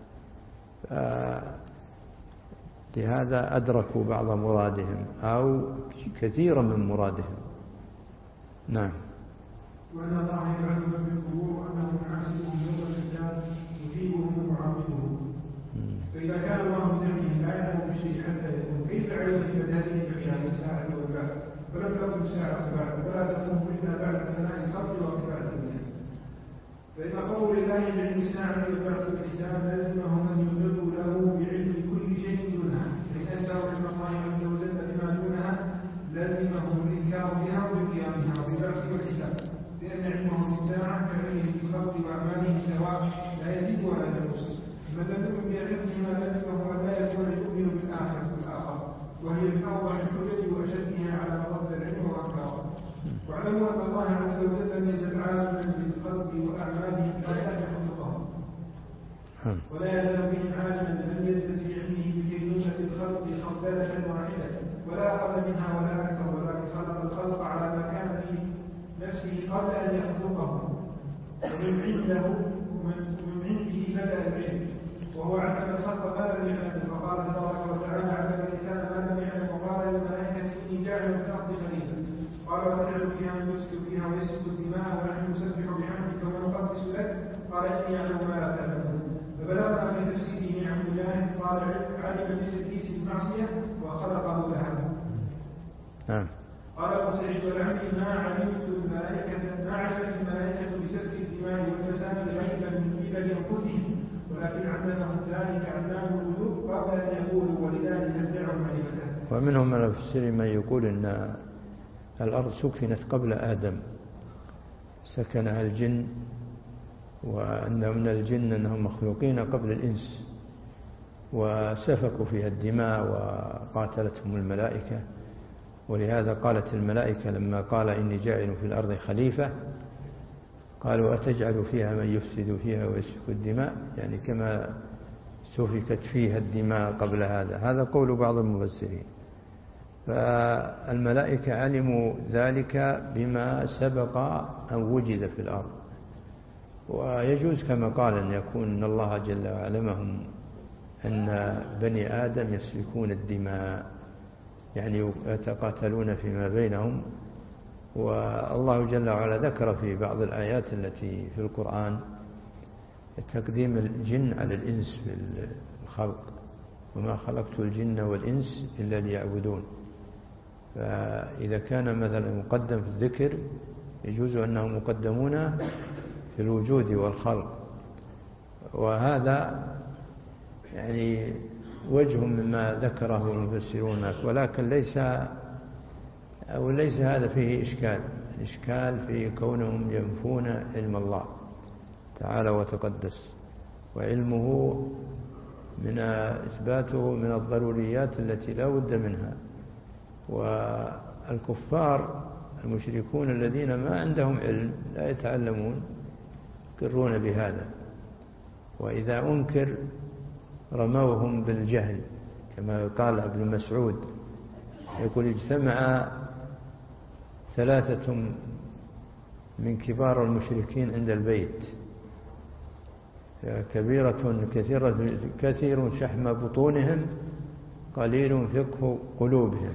لهذا أدركوا بعض مرادهم أو كثيرا من مرادهم. نعم. وأن الله يعلم في القبور وأنه يحاسبهم يوم الحساب يثيبهم ويعاقبهم. فإذا كان الله بزعمه لا يعلم بالشيء حتى يكون، كيف علم بذلك بخلاف الساعة والبعث؟ فلم تكن الساعة بعد ولا تكون إلا بعد فناء الخلق وكفاءة الدنيا. فإن قول الله بعلم الساعة والبعث والحساب لازمهم أن يمددوا له بعلم كل شيء دونها، فإن أنكروا علم الله عز وجل بما دونها لازمهم الإنكار بها وبقيامها وبالبعث والحساب، لأن علمهم بالساعة كعلمه بالخلق وأعمالهم سواء لا يزيد ولا ينقص. من لم يؤمن بعلمهما لازمه أن لا يكون يؤمن بالآخر والآخر، وهي من أوضح الحجج وأشدها على مرد العلم وأنكاره. واعلموا أن الله عز وجل لم يزل عالما بالخلق وأعمالهم حتى يخلقهم، ولا يزال بهم عالما لم يزل في علمه بكينونة الخلق خردلة واحدة ولا أقل منها ولا أكثر، ولكن خلق الخلق على ما كان في نفسه قبل أن يخلقهم، ومن عنده ومن عنده بدأ العلم، وهو علم الخلق ما لم يعلم. فقال تبارك وتعالى علم الإنسان ما لم يعلم، وقال للملائكة إني جاعل في الأرض خليفة، قال وتجعل فيها من يفسد فيها ويسفك الدماء ونحن نسبح بحمدك ونقدس لك، قال إني أعلم ما لا تعلمون. فبلغنا في تفسيره عن مجاهد قال علم بإبليس المعصية وخلقه لها. نعم. قال أبو سعيد والعمري ما علمت الملائكة ما علمت الملائكة بسفك الدماء والفساد غيبا من قبل أنفسهم، ولكن علمهم ذلك علام الغيوب قبل أن يقولوا، ولذلك ادعوا معرفته. ومنهم من المفسرين من يقول إن الأرض سكنت قبل آدم، سكنها الجن، وأن من الجن أنهم مخلوقين قبل الإنس، وسفكوا فيها الدماء وقاتلتهم الملائكة. ولهذا قالت الملائكة لما قال إني جاعل في الأرض خليفة قالوا أتجعل فيها من يفسد فيها ويسفك الدماء، يعني كما سفكت فيها الدماء قبل هذا. هذا قول بعض المفسرين. فالملائكة علموا ذلك بما سبق أن وجد في الأرض، ويجوز كما قال أن يكون أن الله جل وعلمهم أن بني آدم يسفكون الدماء، يعني يتقاتلون فيما بينهم. والله جل وعلا ذكر في بعض الآيات التي في القرآن تقديم الجن على الإنس في الخلق، وما خلقت الجن والإنس إلا ليعبدون. فإذا كان مثلا مقدم في الذكر يجوز أنهم مقدمون في الوجود والخلق، وهذا يعني وجه مما ذكره المفسرون، ولكن ليس أو ليس هذا فيه إشكال. الإشكال في كونهم ينفون علم الله تعالى وتقدس، وعلمه من إثباته من الضروريات التي لا بد منها. والكفار المشركون الذين ما عندهم علم لا يتعلمون يقرون بهذا، وإذا أنكر رموهم بالجهل، كما قال ابن مسعود يقول اجتمع ثلاثة من كبار المشركين عند البيت، كبيرة كثيرة كثير شحم بطونهم قليل فقه قلوبهم،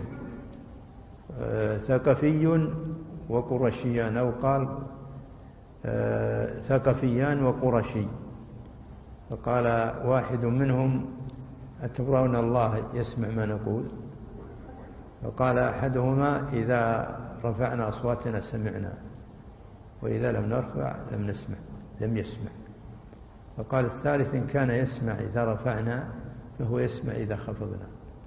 ثقفي وقرشيان، أو قال ثقفيان وقرشي. فقال واحد منهم أترون الله يسمع ما نقول؟ فقال أحدهما إذا رفعنا أصواتنا سمعنا، وإذا لم نرفع لم نسمع لم يسمع. فقال الثالث إن كان يسمع إذا رفعنا فهو يسمع إذا خفضنا.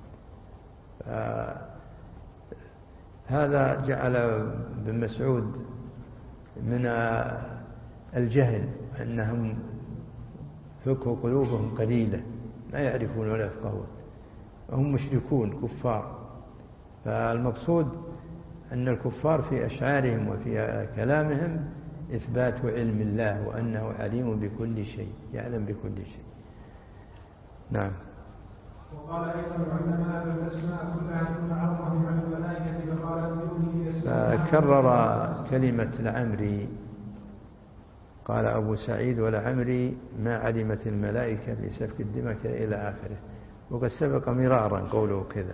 هذا جعل ابن مسعود من الجهل أنهم فقه قلوبهم قليلة لا يعرفون ولا يفقهون وهم مشركون كفار. فالمقصود أن الكفار في أشعارهم وفي كلامهم إثبات علم الله وأنه عليم بكل شيء يعلم بكل شيء. نعم. وقال أيضا عندما هذا الأسماء كلها ثم عرضهم عن الملائكة فقال أنبئوني بأسماء. فكرر كلمة لعمري قال أبو سعيد ولعمري ما علمت الملائكة بسفك الدماء إلى آخره. وقد سبق مرارا قوله كذا.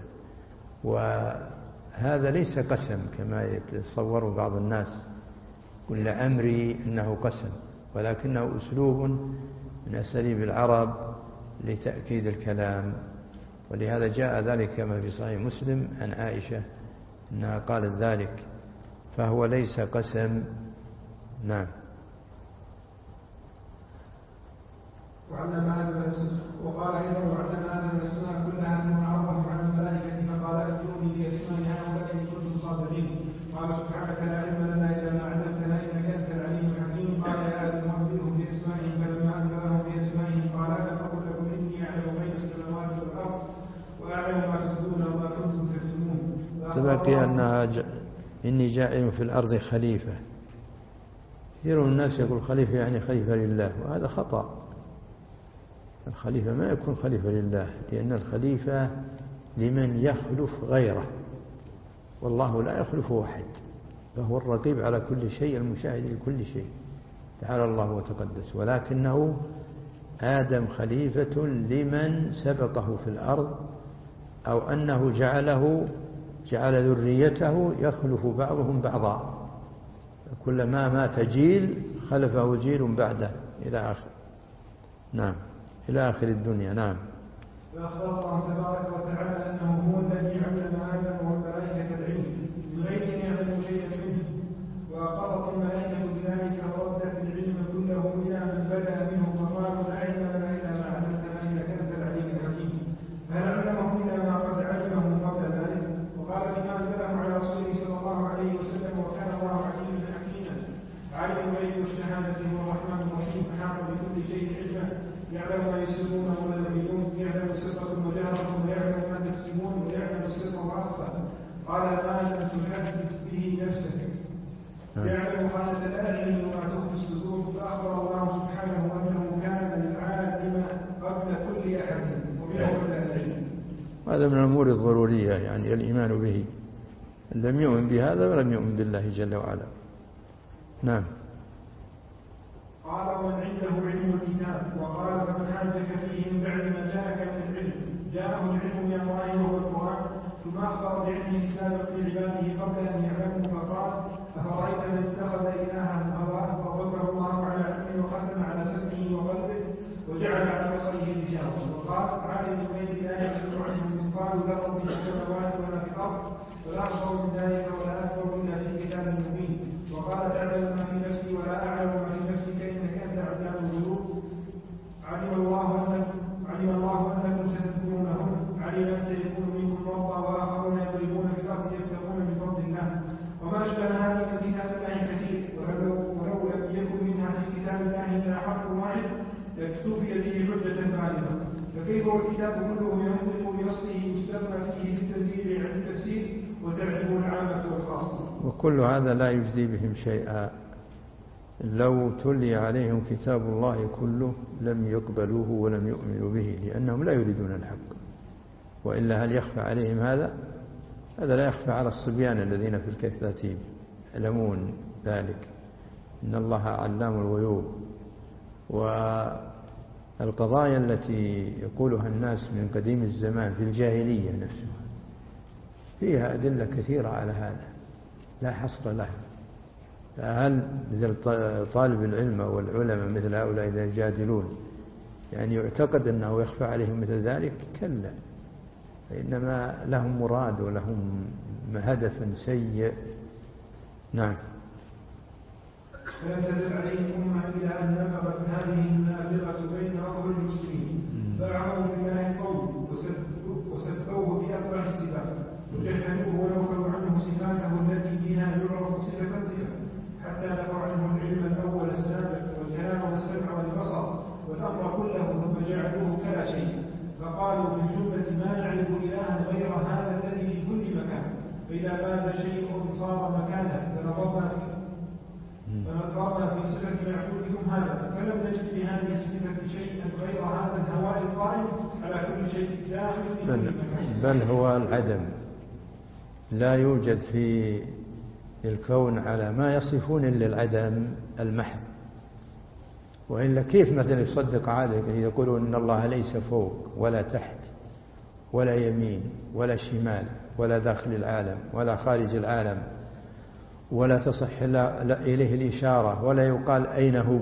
وهذا ليس قسم كما يتصور بعض الناس قل لعمري إنه قسم ولكنه أسلوب من أساليب العرب لتأكيد الكلام. ولهذا جاء ذلك كما في صحيح مسلم عن عائشة أنها قالت ذلك فهو ليس قسم. نعم. وعلم هذا الاسم وقال ايضا وعلم هذا الاسماء كلها ثم عرضهم عن الملائكه فقال انبئوني باسماء هؤلاء ان كنتم صادقين. قال سبحانك لا علم لنا الا ما علمتنا انك انت العليم الحكيم. قال يا ادم انبئهم باسمائهم فلما انباهم باسمائهم قال انا اقول لكم اني اعلم غيب السماوات والارض واعلم ما تبدون وما كنتم تكتمون. تبقي انها ج... اني جاعل في الارض خليفه. كثير من الناس يقول خليفه يعني خليفه لله وهذا خطأ. الخليفة ما يكون خليفة لله لأن الخليفة لمن يخلف غيره والله لا يخلف أحد فهو الرقيب على كل شيء المشاهد لكل شيء تعالى الله وتقدس. ولكنه آدم خليفة لمن سبقه في الأرض أو أنه جعله جعل ذريته يخلف بعضهم بعضا كلما مات جيل خلفه جيل بعده إلى آخر. نعم إلى آخر الدنيا. نعم. فأخبر الله تبارك وتعالى أنه هو الذي علم آدم والملائكة العلم من غير أن يعلموا شيئا منه وأقرت الملائكة بذلك وردت العلم كله إلى من بدأ منه فقالوا لا علم لنا إلا ما علمتنا إنك أنت العليم الحكيم. فهل علمهم إلا ما قد علمهم قبل ذلك. وقال فيما أنزله على رسوله صلى الله عليه وسلم وكان الله عليما حكيما. عالم الغيب والشهادة هو الرحمن الرحيم أحاط بكل شيء علما يعلم ما يسرون وما يعلنون يعلم سركم وجهركم ويعلم ما تكسبون ويعلم السر واخفى. قال ما لم تحدث به نفسك يعلم خانة الأعين وما تخفي الصدور. فأخبر الله سبحانه أنه كان العالم قبل كل أحد وبه بدأ العلم. هذا من الأمور الضرورية يعني الإيمان به. لم يؤمن بهذا ولم يؤمن بالله جل وعلا. نعم. قال ومن عنده علم الكتاب. وقال فمن حاجك فيه من بعد ما جاءك من العلم جاءه العلم من الله وهو القرآن ثم أخبر بعلمه السابق لعباده قبل أن يعلموا فقال أفرأيت من اتخذ إلهه هواه فضله الله على علمه وختم على سمعه وقلبه وجعل على بصره غشاوة. وقال عالم الغيب لا يعزب عنه مثقال ذرة في السماوات ولا في الأرض ولا أصغر من ذلك ولا أكبر إلا في كتاب مبين. وقال تعلم ما في نفسي ولا أعلم ما في نفسك إنك أنت علام الغيوب. علم الله أنكم علم الله أنكم ستذكرونهم علم أن سيكون منكم مرضى وآخرون يضربون في الأرض يبتغون من فضل الله. وما أشبه هذا من كتاب الله كثير ولو, ولو لم يكن منها في كتاب الله إلا حرف واحد لاكتفي به حجة بالغة. فكيف والكتاب كله ينطق بنصه يستغنى فيه في التنزيل عن التفسير وتعرفه العامة والخاصة. وكل هذا لا يجدي بهم شيئا. لو تلي عليهم كتاب الله كله لم يقبلوه ولم يؤمنوا به لأنهم لا يريدون الحق. وإلا هل يخفى عليهم هذا؟ هذا لا يخفى على الصبيان الذين في الكتاتيب يعلمون ذلك. إن الله علام الغيوب. والقضايا التي يقولها الناس من قديم الزمان في الجاهلية نفسها فيها أدلة كثيرة على هذا لا حصر لها. فهل مثل طالب العلم والعلماء مثل هؤلاء إذا يجادلون يعني يعتقد أنه يخفى عليهم مثل ذلك؟ كلا. فإنما لهم مراد ولهم هدف سيء. نعم. فلم تزل عليهم أمة إلى أن نبغت هذه النابغة بين أظهر المسلمين فأعموا بالله القول وسبوه بأقبح الصفات نجد بهذه الصفة شيئا غير هذا الهواء القائم على كل شيء داخل بل, بل هو العدم، لا يوجد في الكون على ما يصفون إلا العدم المحض. وإلا كيف مثلا يصدق عادة يقولون إن الله ليس فوق ولا تحت ولا يمين ولا شمال ولا داخل العالم ولا خارج العالم، ولا تصح إليه الإشارة ولا يقال أين هو؟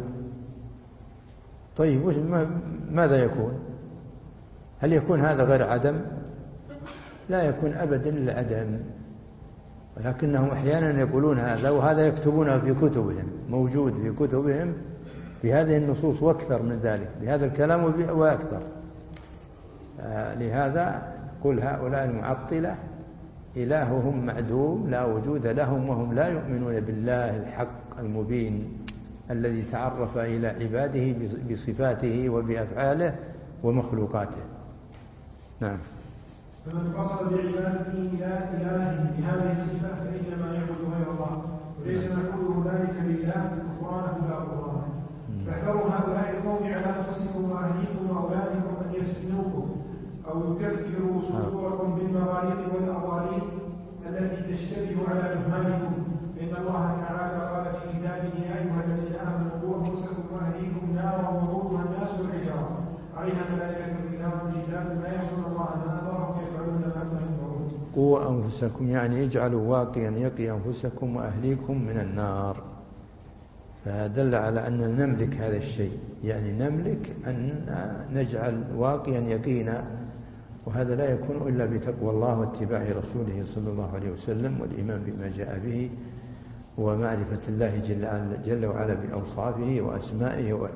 طيب ماذا يكون؟ هل يكون هذا غير عدم؟ لا يكون أبدا العدم، ولكنهم أحيانا يقولون هذا، وهذا يكتبونه في كتبهم، موجود في كتبهم بهذه النصوص وأكثر من ذلك، بهذا الكلام وأكثر. آه لهذا قل هؤلاء المعطلة إلههم معدوم لا وجود لهم، وهم لا يؤمنون بالله الحق المبين الذي تعرف إلى عباده بصفاته وبأفعاله ومخلوقاته. نعم. فمن قصد بعبادته إلى إله بهذه الصفة فإنما يعبد غير الله، وليس نقوله ذلك بالله غفرانه لا غفرانه. فاحذروا هؤلاء القوم على أنفسكم وأهليكم وأولادكم أن يفتنوكم أو يكفروا صدوركم بالمغاليق والأضاليل التي تشتبه على ذهانكم، إن الله تعالى قال في كتابه يا أيها الذين آمنوا قوا أنفسكم وأهليكم نارا وقودها الناس والحجارة عليها ملائكة غلاظ شداد لا يعصون الله ما أمرهم يفعلون ما يؤمرون. قوا أنفسكم يعني اجعلوا واقيا يقي أنفسكم وأهليكم من النار، فدل على أن نملك هذا الشيء، يعني نملك أن نجعل واقيا يقينا، وهذا لا يكون إلا بتقوى الله واتباع رسوله صلى الله عليه وسلم والإيمان بما جاء به ومعرفة الله جل, جل وعلا بأوصافه وأسمائه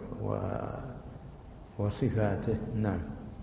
وصفاته. نعم.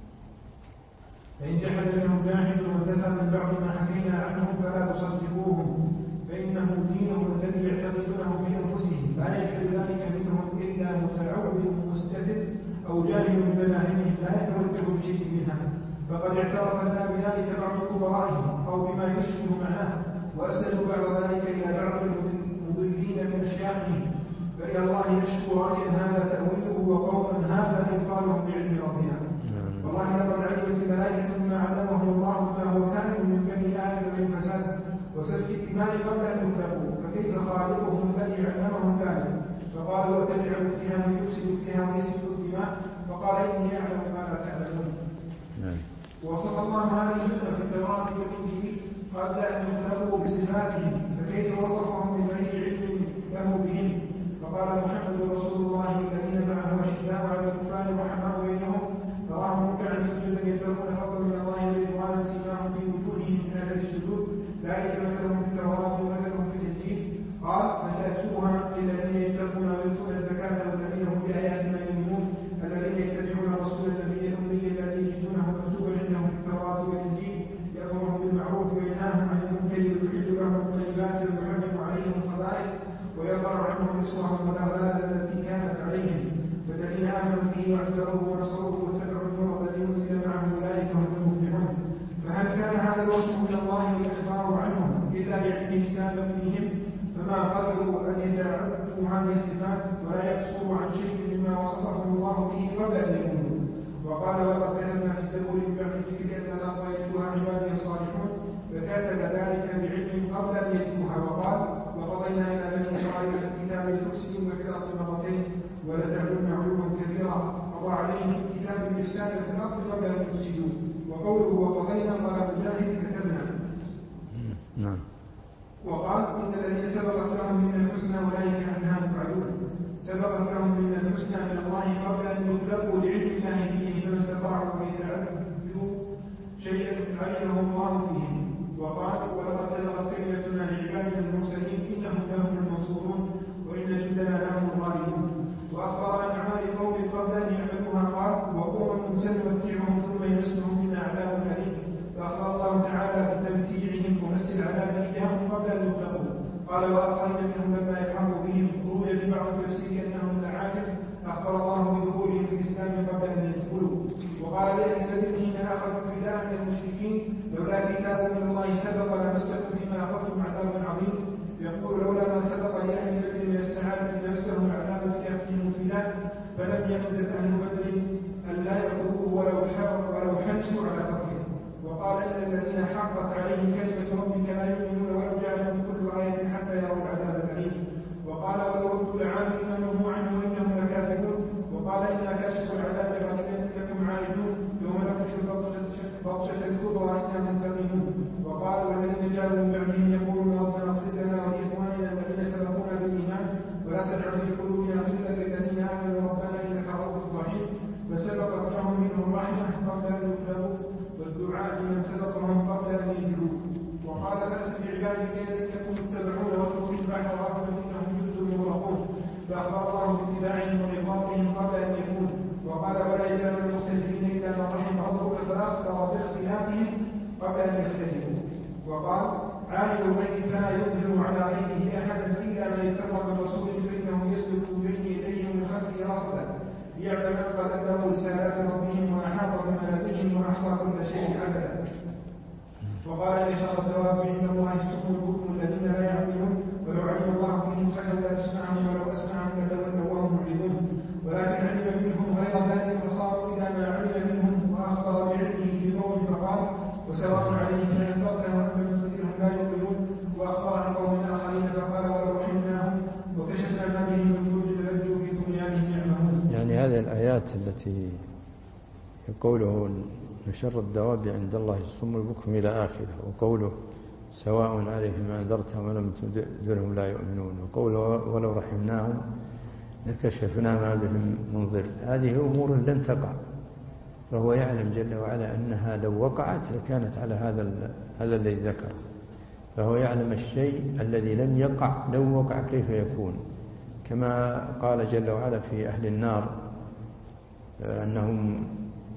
فإن جحد منهم جاحد وانتفى من بعض ما حكينا عنهم فلا تصدقوهم، فإنه دينهم الذي يعتقدونه في أنفسهم لا يجعل ذلك منهم إلا متعود مستفد أو جاهل بمذاهبهم لا يتوجه بشيء منها، فقد اعترف لنا بذلك بعض كبرائهم أو بما يشبه معناه، وأسندوا بعض ذلك إلى بعض المضلين من أشياخهم، فإلى الله يشكو رأيا هذا تأويله وقوما هذا إبطالهم بعلم ربنا. والله لقد علمت الملائكة ما علمهم الله ما هو كائن من بني آدم من فساد وسفك الدماء قبل أن يخلقوا، فكيف خالقهم الذي علمهم ذلك؟ فقالوا وتجعل فيها من يفسد فيها ويسفك الدماء، فقال إني أعلم ما لا تعلمون. وصف الله هذه الأمة في التوراة والإنجيل قبل أن يخلقوا بصفاتهم، فكيف وصفهم بغير علم له بهم؟ فقال محمد رسول الله الذين معه أشداء على الكفار رحماء بينهم تراهم ركعا سجدا يبتغون فضلا من الله ورضوانا سيماهم في وجوههم من أثر السجود ذلك مثلهم في التوراة ومثلهم في الإنجيل. قال فسأتوها للذين يتقون ويؤتون الزكاة والذين هم بآياتنا يؤمنون الذين يتبعون الرسول النبي الأمي الذي يجدونه مكتوبا عندهم في التوراة والإنجيل يأمرهم بالمعروف وينهاهم عن المنكر ويحل لهم الطيبات ويحرم عليهم الخبائث ويضع عنهم إصرهم والأغلال التي كانت عليهم، فالذين آمنوا به واعتزروه ونصروه واتبعوا النور الذي أنزل معه أولئك هم المفلحون. فهل كان هذا الوصف من الله والإخبار عنهم إلا لعلمه السابق فيهم؟ فما قدروا أن يتعرفوا هذه الصفات ولا يقصروا عن شيء مما وصفهم الله به قبل أن يكونوا. وقال وقد كتبنا في الزبور من بعد الذكر أن الأرض يرثها عبادي الصالحون، فكتب ذلك بعلم قبل أن يتلوها. وقال وقضينا إلى بني إسرائيل في الكتاب لتفسدوا في الأرض مرتين ولتعلن علوا كبيرا، قضى عليهم في الكتاب الإفساد في الأرض قبل أن يفسدوا. وقوله وقضينا قال مجاهد كتبنا. نعم. وقال إن الذين سبقت لهم من الحسنى أولئك عنها مبعدون، سبقت لهم من الحسنى من الله قبل أن يطلقوا لعلم الله فيه فما استطاعوا أن يتعبدوا شيئا علمه الله فيهم. وقال ولقد سبقت كلمتنا لعبادنا المرسلين إنهم لهم المنصورون وإن جندنا لهم الغالبون. وأخبر عن أعمال قوم قبل أن يعملوها قال وقوم سنمتعهم ثم يمسهم منا عذاب أليم. فأخبر الله تعالى بتمتيعهم ومس العذاب إياهم قبل أن يطلقوا. قال وآخرين منهم لما يلحقوا بهم روي في بعض التفسير أنهم لعاجب أخبر الله بدخولهم في الإسلام قبل أن يدخلوا. وقال لأهل بدر حين أخذوا فداء من المشركين لولا كتاب من الله سبق لمسكم فيما أخذتم عذاب عظيم. يقول لولا ما سبق لأهل بدر من السعادة لمسهم العذاب في أخذهم الفداء فلم لم يقدر أهل بدر أن لا يقولوه ولو ولو حرصوا على تركه. وقال إن الذين حقت عليهم كلمة ربك لا يؤمنون ولو جاءتهم كل آية حتى يروا العذاب الأليم. وقال ولو ردوا لعاملوا ما نهوا عنه وإنهم لكاذبون. وقال إنا كاشف العذاب غدا لكم عائدون يوم نبطش بطشة الكبرى إنا منتقمون. وقال والذين جاءوا من بعدهم يقولون ربنا اغفر لنا ولإخواننا الذين سبقونا بالإيمان ولا تجعل في قلوبنا غلا للذين آمنوا ربنا إنك رؤوف رحيم. فسبقت لهم منهم رحمة قبل أن يخلقوا والدعاء لمن سبقهم قبل أن يجلوا. وقال فأسر بعبادي الذين اتبعون واتركوا البحر وأخذوا إنهم جزء مغرقون. فأخبر الله باتباعهم وإغراقهم قبل أن يكون. وقال ولا يزال المختلفين إلا من رحم ربك فأخبر باختلافهم قبل أن يختلفوا. وقال عالم الغيب فلا يظهر على غيبه أحدا إلا من اتقى من رسول فإنه يسلك بين يديه من خلفه رصدا ليعلم أن قد أبلغوا رسالات ربهم وأحاط بما لديهم وأحصى كل شيء عددا. وقال إن شر الدواب عند الله الصم البكم الذين لا يعقلون ولو علم الله فيهم خيرا لأسمعهم ولو أسمعهم لتولوا وهم معرضون. ولكن علم منهم غير ذلك فصاروا إلى ما علم منهم وأخبر بعلمه في قوم فقال وسواء عليهم أنفقتهم أم لم تنفقهم لا يؤمنون. وأخبر عن قوم آخرين فقال ولو رحمناهم وكشفنا ما بهم من ضر للجوا في طغيانهم يعمهون. يعني هذه الآيات التي قوله شر الدواب عند الله الصم البكم إلى آخره، وقوله سواء عليهم أنذرتهم ولم تنذرهم لا يؤمنون، وقوله ولو رحمناهم لكشفنا ما بهم من ضر، هذه أمور لم تقع، فهو يعلم جل وعلا أنها لو وقعت لكانت على هذا هذا الذي ذكر، فهو يعلم الشيء الذي لم يقع لو وقع كيف يكون. كما قال جل وعلا في أهل النار أنهم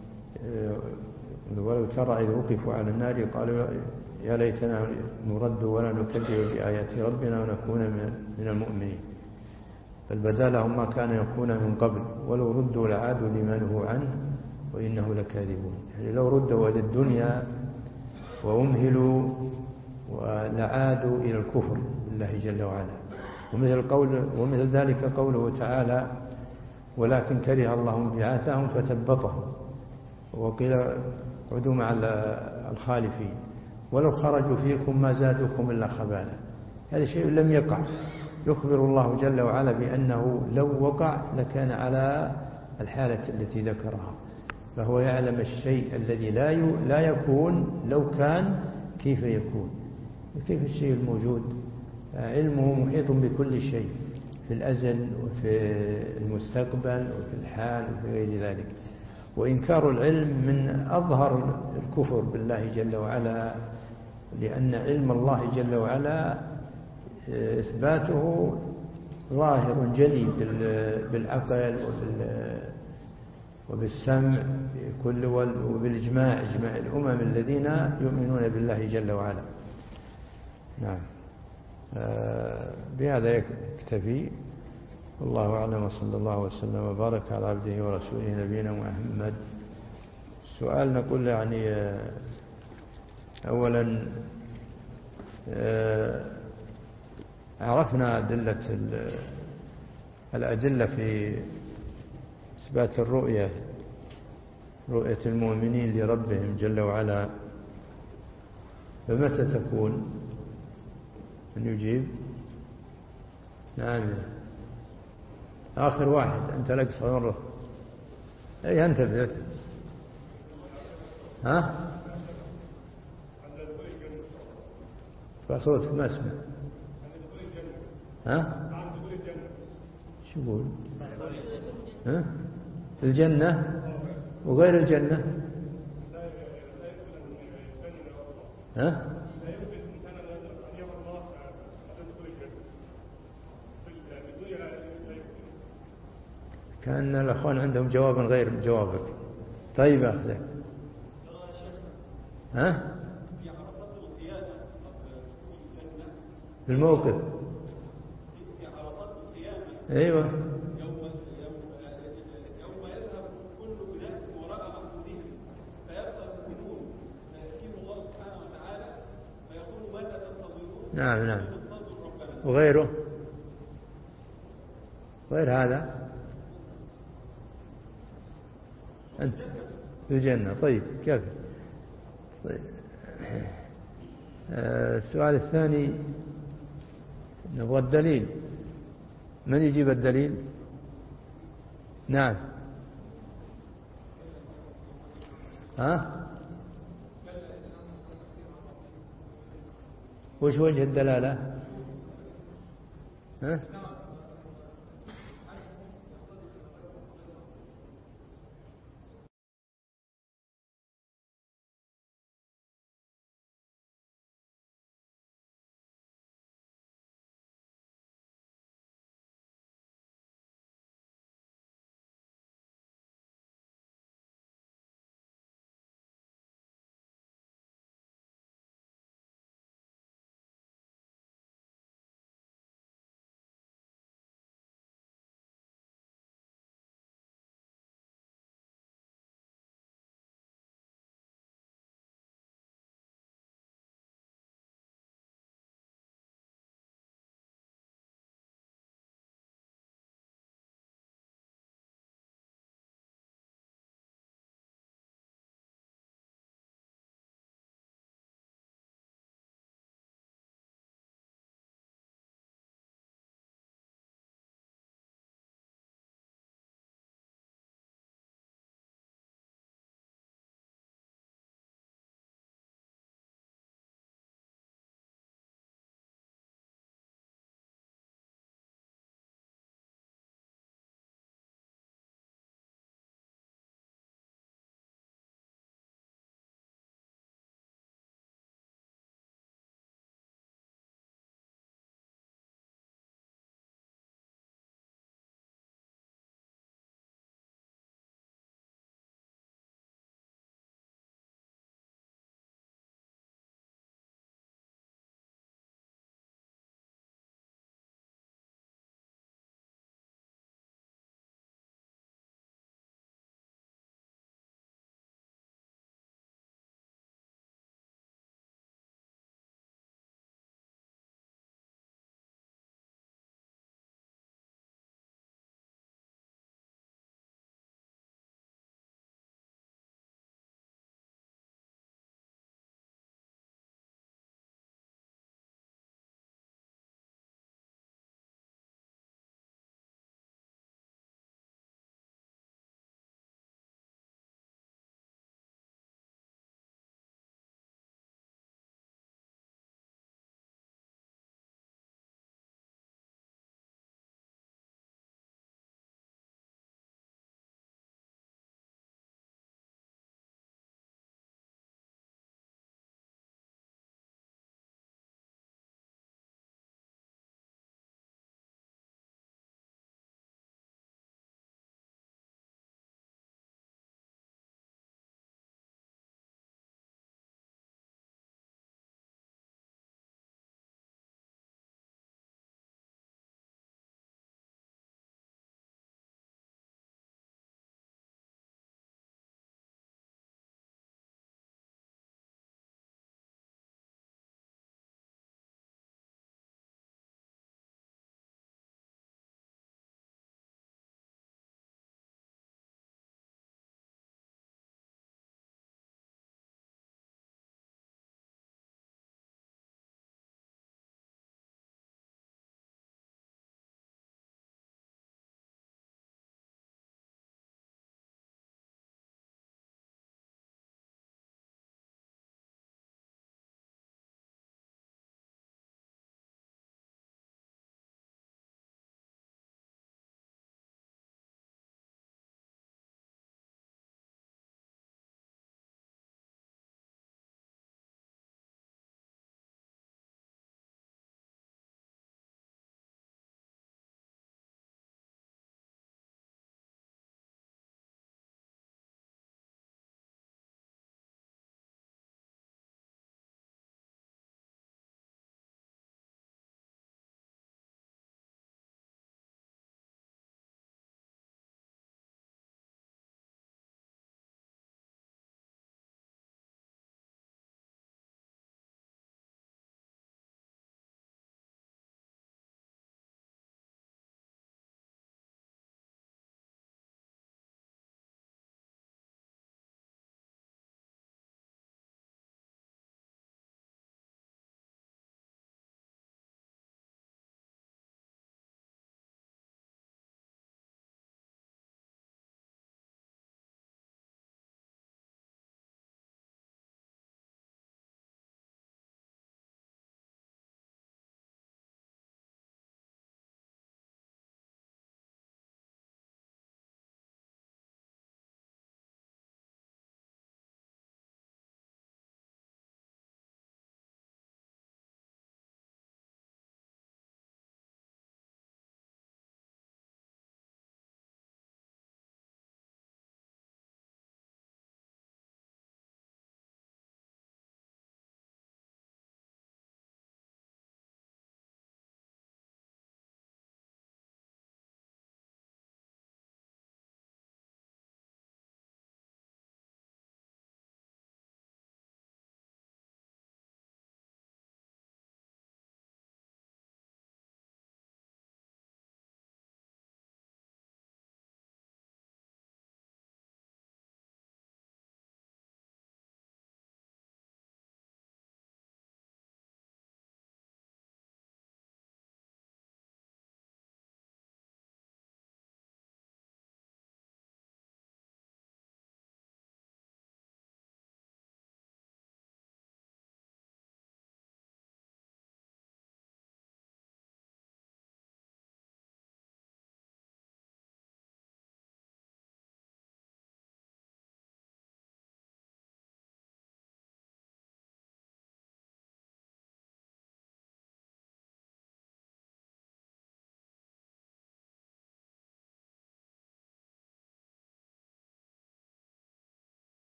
ولو ترى إذ وقفوا على النار قالوا يا ليتنا نرد ولا نكذب بآيات ربنا ونكون من المؤمنين، بل بدا لهم ما كان يخفون من قبل ولو ردوا لعادوا لما نهوا عنه وإنه لكاذبون. يعني لو ردوا إلى الدنيا وأمهلوا ولعادوا إلى الكفر بالله جل وعلا. ومثل, قول ومثل ذلك قوله تعالى ولكن كره الله بعاثهم فثبطهم وقيل اقعدوا مع الخالفين ولو خرجوا فيكم ما زادوكم إلا خبالا. هذا شيء لم يقع، يخبر الله جل وعلا بأنه لو وقع لكان على الحالة التي ذكرها، فهو يعلم الشيء الذي لا لا يكون لو كان كيف يكون، كيف الشيء الموجود. علمه محيط بكل شيء في الأزل وفي المستقبل وفي الحال وفي غير ذلك. وإنكار العلم من أظهر الكفر بالله جل وعلا، لأن علم الله جل وعلا إثباته ظاهر جلي بالعقل وبالسمع كل وبالإجماع إجماع الأمم الذين يؤمنون بالله جل وعلا. نعم، بهذا يكتفي، والله أعلم، وصلى الله وسلم وبارك على عبده ورسوله نبينا محمد. السؤال نقول يعني أولا عرفنا أدلة الأدلة في إثبات الرؤية، رؤية المؤمنين لربهم جل وعلا، فمتى تكون؟ من يجيب؟ نعم، آخر واحد أنت لك صغره. أي أنت بدأت ها؟ فصوتك ما اسمع. ها؟ شو يقول؟ ها؟ الجنة وغير الجنة؟ ها؟ كأن الأخوان عندهم جوابا غير جوابك. طيب أخذك. ها؟ في الموقف. أيوة. يوم يذهب كل أناس وراء مقصودهم فيبقى المؤمنون فيأتيهم الله سبحانه وتعالى فيقول ماذا تنتظرون؟ نعم نعم. وغيره غير هذا أنت في الجنة. طيب كيف؟ طيب. السؤال الثاني نبغى الدليل. من يجيب الدليل؟ نعم. ها؟ وش وجه الدلالة؟ ها؟